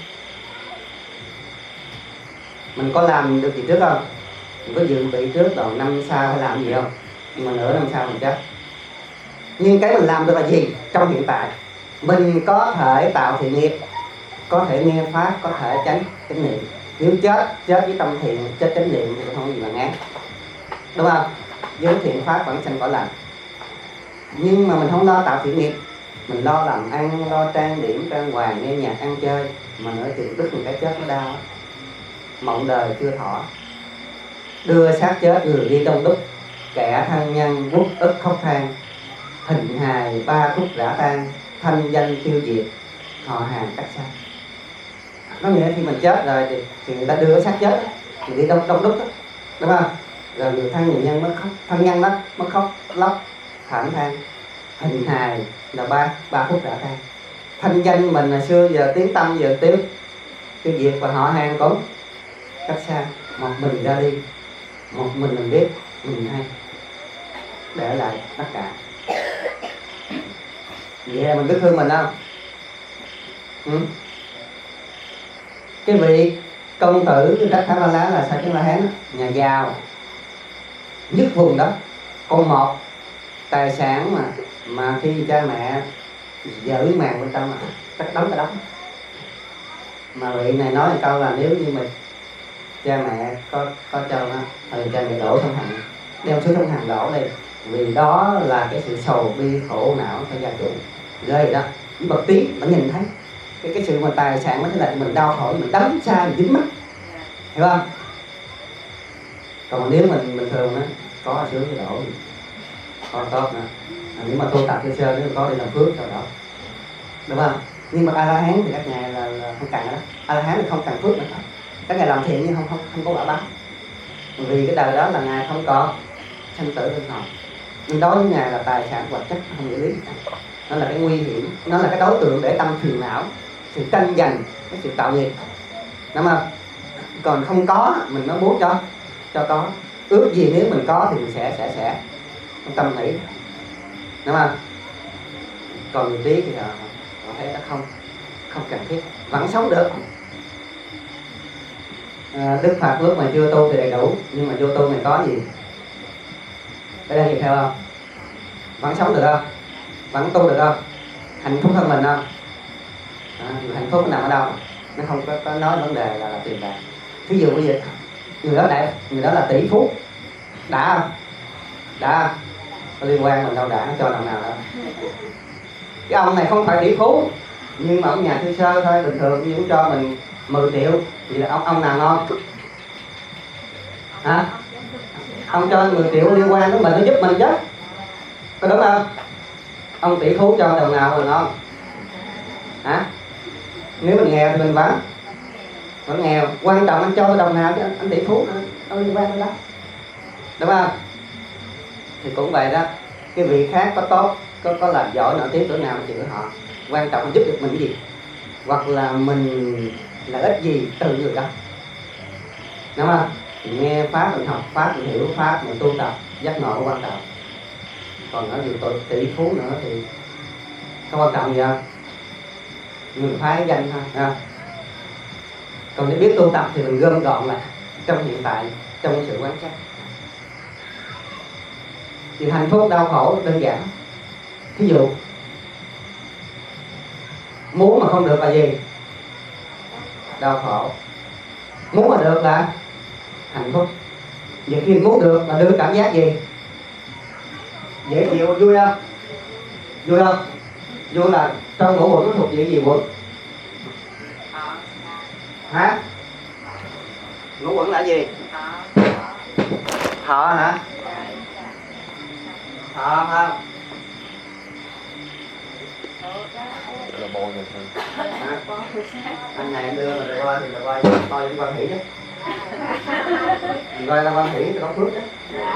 Speaker 1: Mình có làm được gì trước không? Mình có dự bị trước rồi năm sau hay làm gì không? Nhưng mà nửa năm sau mình chết. Nhưng cái mình làm được là gì? Trong hiện tại. Mình có thể tạo thiện nghiệp, có thể nghe pháp, có thể chánh niệm. Nếu chết với tâm thiện, chết chánh niệm thì không có gì mà ngán, đúng không? Với thiện pháp vẫn sanh cõi lành. Nhưng mà mình không lo tạo thiện nghiệp, mình lo làm ăn, lo trang điểm trang hoàng, nghe nhạc, ăn chơi, mà nữa thì đứt một cái chết nó đau. Mộng đời chưa thọ, đưa xác chết người đi đông đúc, kẻ thân nhân uất ức khóc than, hình hài ba khúc rã tan, thanh danh tiêu diệt, họ hàng cách xa. Có nghĩa khi mình chết rồi thì người ta đưa xác chết, người đi đông đúc đó, đúng không? Rồi người thân người nhân mới khóc, thân nhân đó mới khóc lóc thảm than, hình hài là ba khúc rã tan, thanh danh mình hồi xưa giờ tiếng tâm giờ tiêu diệt, và họ hàng cũng cách xa. Một mình ra đi, một mình biết, mình hay để lại tất cả. Vậy là mình cứ thương mình không? Cái vị công tử Đắc Thả Ba Lá là sao? Chứ La Hán, nhà giàu nhất vùng đó, con một, tài sản mà khi cha mẹ giữ màng bên tâm tất đóng cái đóng. Mà vị này nói một câu là nếu như mà cha mẹ có cho nó thì cha mẹ đổ sông Hằng, đem xuống sông Hằng đổ đây, vì đó là cái sự sầu bi khổ não cho gia chủ. Ghê đó, với bậc tiến nó nhìn thấy cái sự mà tài sản nó thế là mình đau khổ, mình đấm sai, mình dính mắt, hiểu không? Còn nếu mình thường á, có sướng cái đổ có tốt nữa. Nếu mà tu tập sơ nếu có đi làm phước rồi đó, đúng không? Nhưng mà A La Hán thì các ngài là không cần đó. A La Hán thì không cần phước nữa, các ngài làm thiện nhưng không có quả báo, vì cái đời đó là ngài không có sanh tử luân hồi. Nhưng đối với ngài là tài sản vật chất không để lý, nó là cái nguy hiểm, nó là cái đối tượng để tâm phiền não, sự tranh giành, cái sự tạo nghiệp, đúng không? Còn không có mình nó muốn cho có, ước gì nếu mình có thì mình sẽ tâm nghĩ, đúng không? Còn người tí thì họ thấy nó không cần thiết, vẫn sống được. Đức Phật lúc mà chưa tu thì đầy đủ, nhưng mà vô tu này có gì? Ở đây thì theo không? Vẫn sống được không? Vẫn tu được không? Hạnh phúc hơn mình không? Hạnh phúc nằm ở đâu? Nó không có nói vấn đề là tiền bạc. Thí dụ bây giờ người đó là tỷ phú, đã không? Đã không? Có liên quan mình đâu đã, nó cho đồng nào đâu. Cái ông này không phải tỷ phú, nhưng mà ông nhà thư sơ thôi, bình thường nhưng cũng cho mình 10 triệu. Vậy là ông nào ngon? Hả? Ông cho 10 triệu liên quan đến mình, nó giúp mình chứ, có đúng không? Ông tỷ phú cho đồng nào rồi ngon? Hả? Nếu mình nghèo thì mình vẫn nghèo. Quan trọng anh cho đồng nào chứ anh tỷ phú đâu liên quan đến đó, đúng không? Thì cũng vậy đó, cái vị khác có tốt, có làm giỏi nổi tiếng chỗ nào mà chịu họ, quan trọng giúp được mình cái gì, hoặc là mình là ích gì từ người đó, đúng không? Mình nghe pháp, mình học pháp, mình hiểu pháp, mình tu tập giác ngộ quan trọng. Còn ở dù tỷ phú nữa thì không quan trọng gì đâu, mình phái danh thôi, không? Còn để biết tu tập thì mình gom gọn lại trong hiện tại, trong sự quán sát. Thì hạnh phúc đau khổ đơn giản. Thí dụ muốn mà không được là gì? Đau khổ. Muốn mà được là hạnh phúc. Vậy khi muốn được là đưa cảm giác gì? Dễ chịu, vui không? Vui không? Vui là trong ngũ quẩn nó thuộc về gì quẩn? Hả? Ngũ quẩn là gì? Thọ hả? Thọ không?
Speaker 2: Là bồi rồi thôi.
Speaker 1: Anh này em đưa mà được coi thì là coi đi quan hỷ chứ. Mình coi là quan hỷ thì có phước chứ.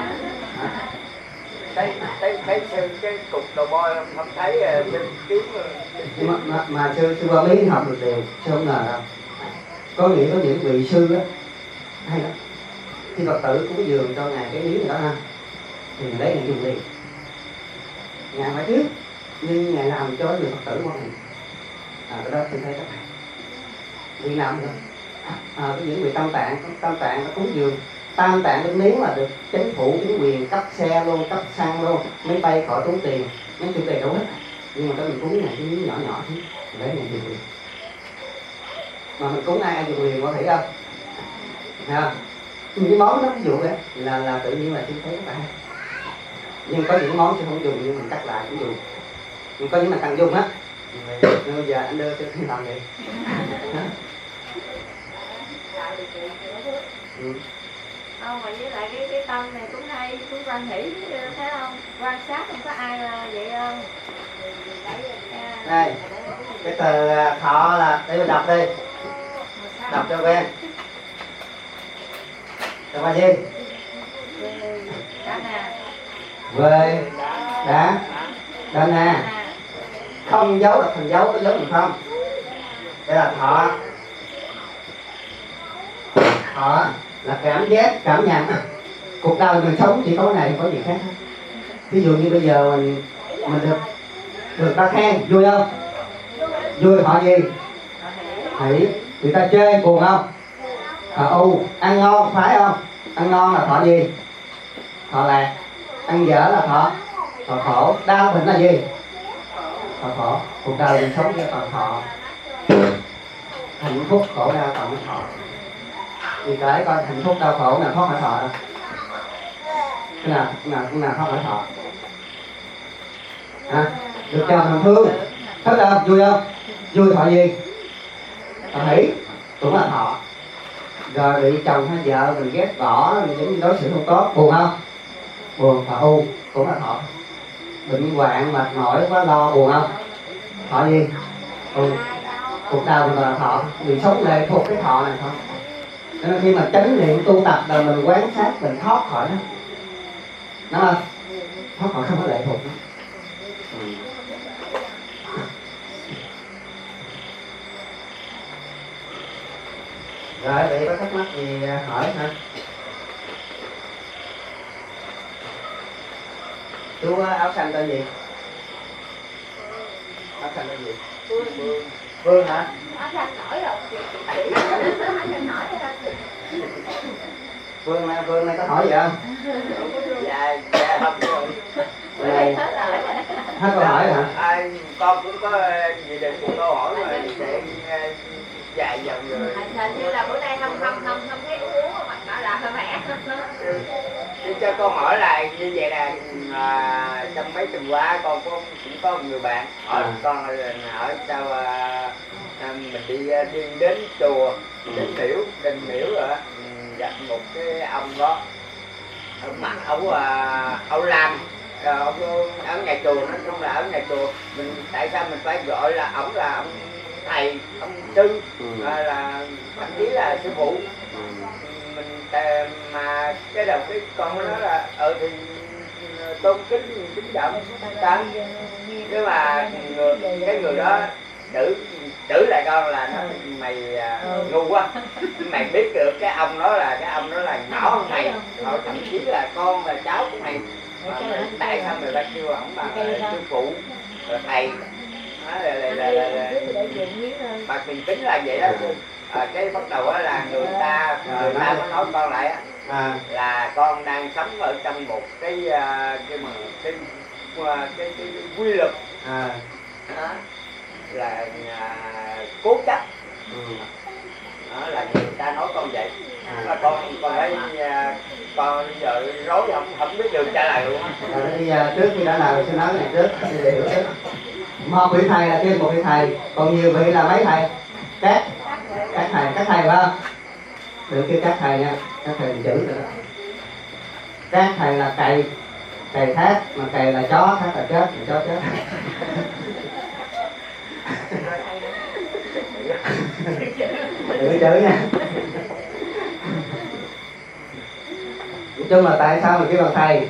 Speaker 2: Cái cục đầu bôi không thấy kiếm
Speaker 1: mà sư qua Mỹ học được điều, sư không ngờ đâu. Có nghĩa có những vị sư á hay lắm. Khi Phật tử cúng dường cho ngài cái miếng đó ha, thì ngài lấy ngài dùng liền. Ngài phải thiếu, nhưng ngài làm cho người Phật tử quan hệ. Cái đó tôi thấy rất hay. Vì làm được. Có những vị tam tạng nó cúng dường. Tam tạng bên miếng là được chính phủ, chính quyền cấp xe luôn, cấp xăng luôn, máy bay khỏi tốn tiền, mấy chục tiền đủ hết. Nhưng mà cái mình cúng này cái miếng nhỏ nhỏ chứ để mình dùng liền. Mà mình cúng ai dùng liền có thể không? Thấy không? Những cái món đó ví dụ đấy là tự nhiên là chúng thấy rất là hay. Nhưng có những món chứ không dùng nhưng mình cắt lại cũng dùng. Nhưng có những mà cần dùng á. Nhưng bây giờ anh đưa cho thiên làm vậy.
Speaker 3: Không, mà với lại cái tâm này cũng hay, cũng quan hỷ, thấy không? Quan sát không có ai là vậy không?
Speaker 1: Đây, cái từ thọ là, để mình đọc đi. Đọc cho quen. Đọc là gì? Về đa na. Không dấu là thành dấu, có dấu thành không. Đây là thọ. Thọ là cảm giác, cảm nhận. Cuộc đời mình sống chỉ có cái này, không có gì khác. Ví dụ như bây giờ mình được ta khen, vui không? Vui họ gì? Hỷ. Người ta chê buồn không? Thọ u. Ăn ngon phải không? Ăn ngon là thọ gì? Thọ lạc. Ăn dở là thọ khổ. Đau bệnh là gì? Thọ khổ. Cuộc đời mình sống với thọ. Hạnh phúc khổ đau còn thọ. Thì cái coi hạnh phúc đau khổ là thoát khỏi thọ đâu. Cái nào thoát khỏi thọ. Được chồng mình thương. Thích không? Vui không? Vui thọ gì? Thọ hỷ. Cũng là thọ. Rồi bị chồng hay vợ mình ghét bỏ, mình giống như đối xử không tốt, buồn không? Buồn, thọ u, cũng là thọ. Bệnh hoạn, mệt mỏi, quá lo, buồn không? Thọ gì? Cuộc đời mình là thọ, vì sống lệ thuộc cái thọ này thôi. Nên khi mà chánh niệm tu tập là mình quán sát, mình thoát khỏi nó. Đúng không? Thoát khỏi không có lệ thuộc nó. Rồi, vậy có thắc mắc gì hỏi hả? Chú áo xanh tên gì? Áo xanh tên gì? Phương hả?
Speaker 3: Áo xanh nổi rồi, áo xanh nổi rồi.
Speaker 1: Phương này có hỏi gì không?
Speaker 2: Dạ không rồi.
Speaker 1: Hết câu hỏi hả?
Speaker 2: Con cũng có dự định một câu hỏi mà để dài dòng rồi.
Speaker 3: Hình như là bữa nay không thấy uống mà nó là hơi mẻ.
Speaker 2: Chứ cho câu hỏi là như vậy là trong mấy tuần qua con cũng có một người bạn hỏi con là hỏi sao mình đi đến chùa đình miễu rồi gặp một cái ông đó ông mặc áo lam ở nhà chùa, nói chung là ở nhà chùa mình tại sao mình phải gọi là ổng là ông thầy, ông sư, là thậm chí là sư phụ mình mà cái đầu cái con nó nói là thì tôn kính trọng ta, nhưng mà cái người đó chửi lại con là nó mày ngu quá, mày biết được cái ông đó là nhỏ hơn mày, thậm chí là con là cháu của mày, tại sao người ta kêu ổng bằng sư phụ là thầy, là bà tiền kính là vậy đó. Cái bắt đầu là người ta mới nói con lại là con đang sống ở trong một cái quy luật là cố chấp, đó là người ta nói con vậy. Con thấy con giờ rối không biết đường trả lời luôn á.
Speaker 1: Bây giờ trước khi trả lời xin nói này trước để hiểu trước. Một vị thầy là trên một vị thầy, còn nhiều vị là mấy thầy? Các thầy phải không? Đừng kêu các thầy nha, các thầy chữ rồi đó. Các thầy là cày thác, mà cày là chó, thác là chết, chó chết. Đừng chữ nha. Nói chung là tại sao mình kêu bằng thầy?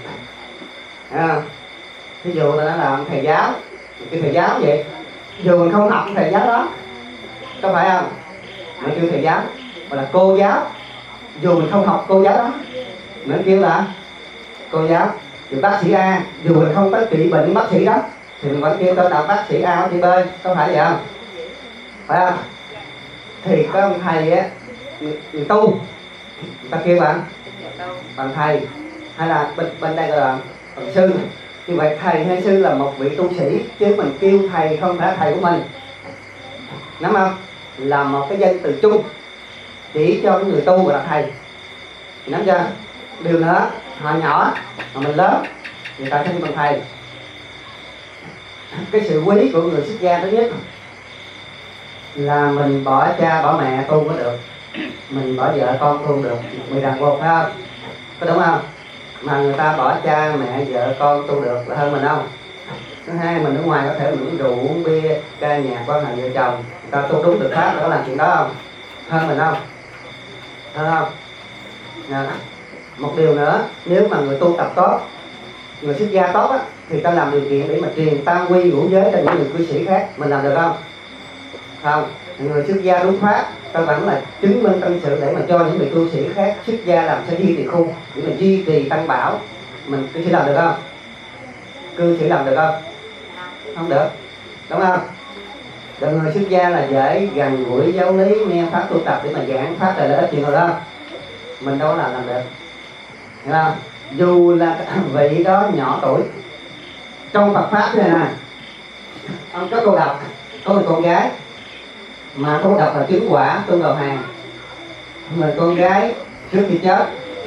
Speaker 1: Ví dụ là nó làm thầy giáo, mình kêu thầy giáo vậy. Dù mình không học thầy giáo đó, có phải không? Mình kêu thầy giáo, mà là cô giáo. Dù mình không học cô giáo đó, mình kêu là cô giáo. Dù bác sĩ A, dù mình không có trị bệnh bác sĩ đó, thì mình vẫn kêu tên là bác sĩ A, bác sĩ B, có phải vậy không? Phải không? Thì có ông thầy á, người tu, người ta kêu bằng thầy, hay là bên đây gọi là bằng sư. Như vậy thầy hay sư là một vị tu sĩ, chứ mình kêu thầy không phải thầy của mình, nắm không? Là một cái danh từ chung chỉ cho người tu gọi là thầy, nắm chưa? Điều nữa, họ nhỏ mà mình lớn, người ta xưng bằng thầy. Cái sự quý của người xuất gia thứ nhất là mình bỏ cha bỏ mẹ tu có được, mình bỏ vợ con tu không được, mình đặt vô phải không? Có đúng không? Mà người ta bỏ cha mẹ vợ con tu được là hơn mình không? Thứ hai, mình ở ngoài có thể mình uống rượu uống bia ca nhạc quan hệ vợ chồng, người ta tu đúng được pháp, có làm chuyện đó không? Hơn mình không? Hơn không? Nè. Một điều nữa, nếu mà người tu tập tốt, người xuất gia tốt á, thì ta làm điều kiện để mà truyền tam quy ngũ giới cho những người cư sĩ khác, mình làm được không? Không. Người xuất gia đúng pháp, ta vẫn là chứng minh tâm sự để mà cho những người tu sĩ khác xuất gia làm sao duy trì khung, để mà duy trì tăng bảo. Mình cư sĩ làm được không? Cư sĩ làm được không? Không được, đúng không? Rồi người xuất gia là dễ gần gũi giáo lý, nghe pháp tu tập để mà giảng pháp là lợi ích chuyện rồi đó. Mình đâu làm được, hiểu không? Dù là vị đó nhỏ tuổi. Trong Phật pháp thế này nè, ông có cô độc, có người con gái mà cô độc là chứng quả tu đầu hàng, người con gái trước khi chết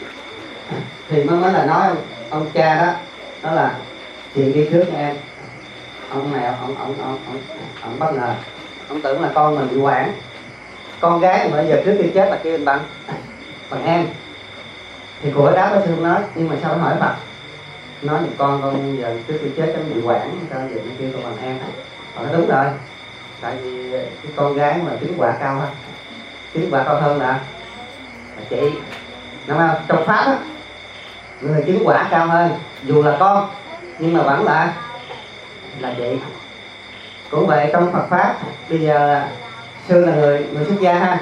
Speaker 1: thì mới là nói ông cha đó, đó là chị đi trước nha em. Ông này ông bất ngờ, ông tưởng là con mình bị quản. Con gái mà bây giờ trước khi chết là kêu bằng em, thì của đáp với sư nói, nhưng mà sao hỏi Phật nói thì con giờ trước khi chết cháu bị quản, sao giờ nó kêu con bằng em. Họ nói đúng rồi, tại vì cái con gái mà chứng quả cao hơn, chứng quả cao hơn là chị, đúng không? Trong pháp á, người chứng quả cao hơn dù là con nhưng mà vẫn là chị. Cũng vậy trong Phật pháp, bây giờ sư là người xuất gia ha,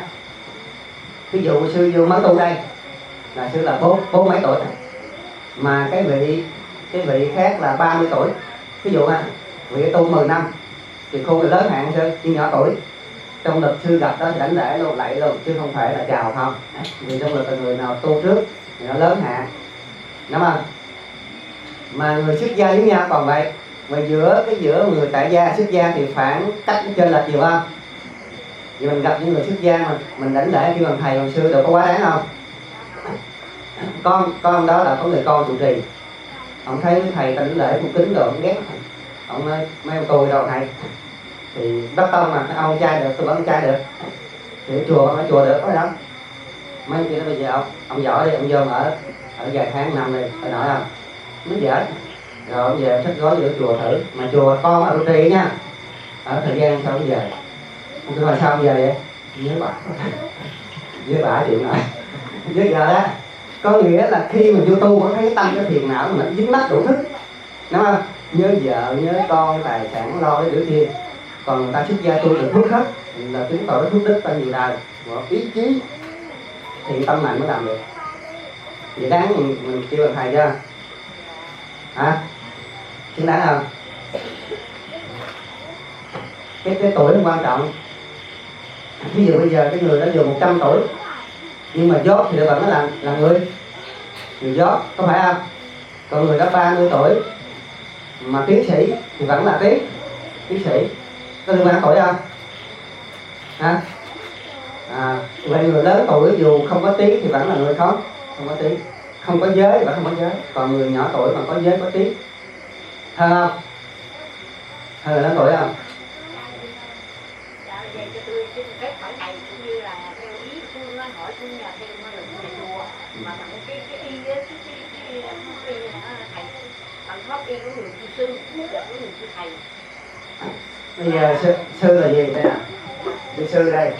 Speaker 1: ví dụ sư vô mới tu đây là sư là bốn mấy tuổi, mà cái vị khác là 30 tuổi, ví dụ ha, vị tu 10 năm thì khu là lớn hạn sư nhưng nhỏ tuổi. Trong lịch sư gặp đó thì đánh lễ luôn, lạy luôn, chứ không phải là chào không, vì trong lịch là người nào tu trước thì nó lớn hạn, đúng không? Mà người xuất gia với nhau còn vậy, mà giữa người tại gia xuất gia thì phản cách trên lệch nhiều không? Vì mình gặp những người xuất gia mà mình đánh lễ kêu bằng thầy bằng sư được có quá đáng không? Con đó là có người con trụ trì, ông thấy thầy ta đánh lễ cũng kính rồi, ông ghét, ông nói mấy ông tôi đâu thầy, thì bắt tông mà ông trai được tôi vẫn trai được, thì chùa ông nói chùa được có đâu. Mấy kia nó bây giờ ông giỏi đi, ông vô ở vài tháng năm đi, phải nổi không? Nó dễ. Rồi ông về xách gói vô chùa thử, mà chùa con ở trụ trì nha, ở thời gian sao bây giờ, ông cứ hỏi sao bây giờ vậy? Nhớ bà với bà chuyện này với giờ đó, có nghĩa là khi mình vô tu có thấy tâm cái phiền não mình dính mắc đủ thức, đúng không? Nhớ vợ nhớ con tài sản lo cái điều kia. Còn người ta xuất gia tu được phước hết là chứng tỏ phước đức ta nhiều đời, ý chí thì tâm mạnh mới làm được. Vậy đáng mình kêu là thầy chưa hả? Xứng đáng không? Cái tuổi nó quan trọng. Ví dụ bây giờ cái người đó vừa 100 tuổi nhưng mà dốt thì được vẫn nó là người dốt, có phải không? Còn người đó 30 tuổi mà tiến sĩ thì vẫn là tiến sĩ, có liên quan tuổi không? Hả? Vậy người lớn tuổi dù không có tiếng thì vẫn là người không có tiếng, không có giới thì vẫn không có giới. Còn người nhỏ tuổi mà có giới có tiếng hơn không? Hơn người lớn tuổi không?
Speaker 3: Hỏi tôi nhà thêm mà được nhà chùa mà tặng cái y á, cái thầy tặng pháp y của người tu sư, được của người tu thầy.
Speaker 1: Bây giờ sư là gì đây nè? Đi sư đây.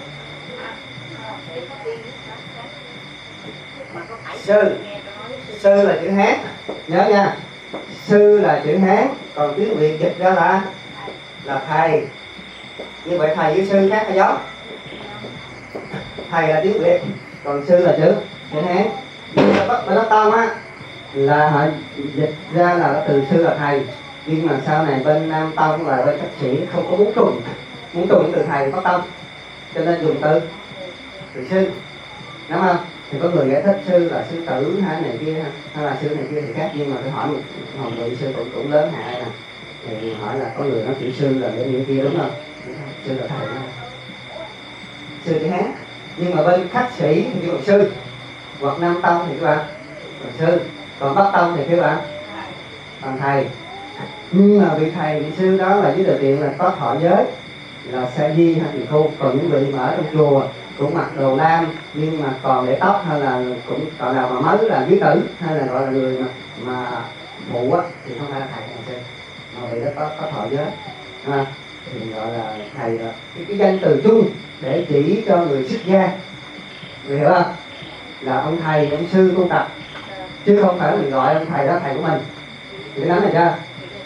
Speaker 1: Sư là chữ Hán, nhớ nha. Sư là chữ Hán, còn tiếng Việt dịch ra là thầy. Như vậy thầy với sư khác hay giống? Thầy là tiếng Việt, còn sư là chữ Hán. Nhưng mà Bắc Bên Tông á là họ dịch ra là từ sư là thầy, nhưng mà sau này bên Nam Tông là bên các sĩ không có muốn trùng từ thầy Bắc Tông, cho nên dùng từ sư, đúng không? Thì có người giải thích sư là sư tử hay này kia hay là sư này kia thì khác, nhưng mà tôi hỏi một hồng vị sư cũng lớn hại nè, thì hỏi là có người nói chữ sư là để như kia đúng không? Sư là thầy đó. Sư chữ Hán, nhưng mà bên khách sĩ thì kêu bằng sư, hoặc Nam Tông thì kêu bằng sư, còn Bắc Tông thì kêu bằng thầy. Nhưng mà vị thầy vị sư đó là dưới đời Tiền là có thọ giới là sa di hay tỳ khu, còn những vị mà ở trong chùa cũng mặc đồ nam nhưng mà còn để tóc hay là cũng còn nào mà mới là dưới tử hay là gọi là người mà phụ á thì không phải là thầy hay sư, mà vị đó có thọ giới thì gọi là thầy đó. Cái danh từ chung để chỉ cho người xuất gia, người hiểu không? Là ông thầy ông sư tu tập, chứ không phải mình gọi ông thầy đó thầy của mình. Cái nói này chưa?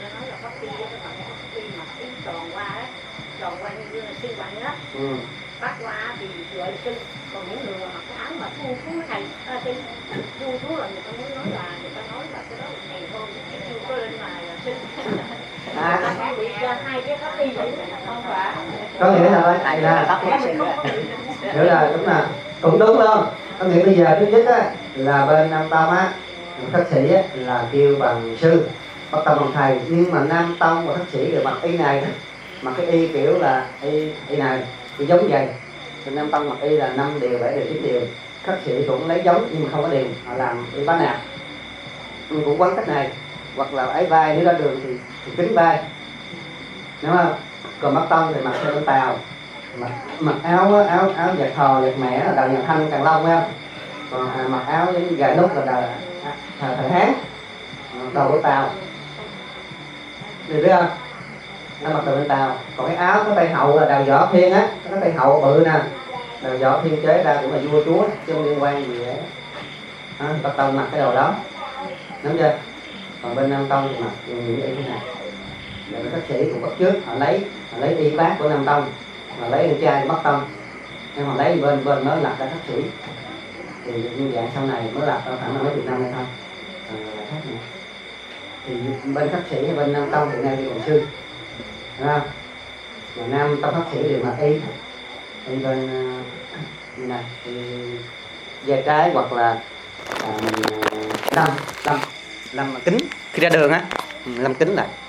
Speaker 4: Bắt qua thì gọi là sư, còn những người mà mặc cái áo mà thu thú thầy thu thú là người ta muốn nói là cái đó là thầy thôi, chứ chưa có lên mà là sư. Khác biệt hai cái pháp y vậy không phải.
Speaker 1: Có nghĩa là thầy là tóc sư nữa là đúng là cũng đúng luôn. Có nghĩa bây giờ thứ nhất á là bên Nam Tông á thất sĩ á là kêu bằng sư, Bắc Tông bằng thầy, nhưng mà Nam Tông và thất sĩ đều mặc y này, mặc cái y kiểu là y này thì giống vậy. Thì Nam Tông mặc y là 5 điều 7 điều 9 điều, khất sĩ cũng lấy giống nhưng mà không có điều, họ làm y bá nạp, nhưng cũng quấn cách này, hoặc là ấy vai nếu ra đường thì kính vai, đúng không? Còn Bắc Tông thì mặc theo bên Tàu, mặc áo giặt thò giặt mẻ là đầu nhà Thanh Càng Long, phải không? Còn mặc áo giống gà nút là thời Hán, đầu của Tàu, được chưa? Nó mặc đồ bên Tàu. Còn cái áo có tay hậu là đầu võ thiên á, có tay hậu bự nè, đầu võ thiên chế ra cũng là vua chúa chứ không liên quan gì hết. Bắc Tông mặc cái đồ đó, đúng chưa? Còn bên Nam Tông thì mặc những cái thế này. Rồi các sĩ cũng bắt trước họ lấy y bác của Nam Tông, họ lấy anh trai của Bắc Tông, nhưng mà lấy bên mới lập ra các sĩ. Thì như dạng sau này mới lập ra khoảng là mấy chục năm nay thôi. Khác nữa. Thì bên các sĩ hay bên Nam Tông hiện nay đi còn sư, đúng không? Mà Nam Tông bác sĩ đều mặc y bên như này thì da trái hoặc là mình lâm kính khi ra đường á, lâm kính lại.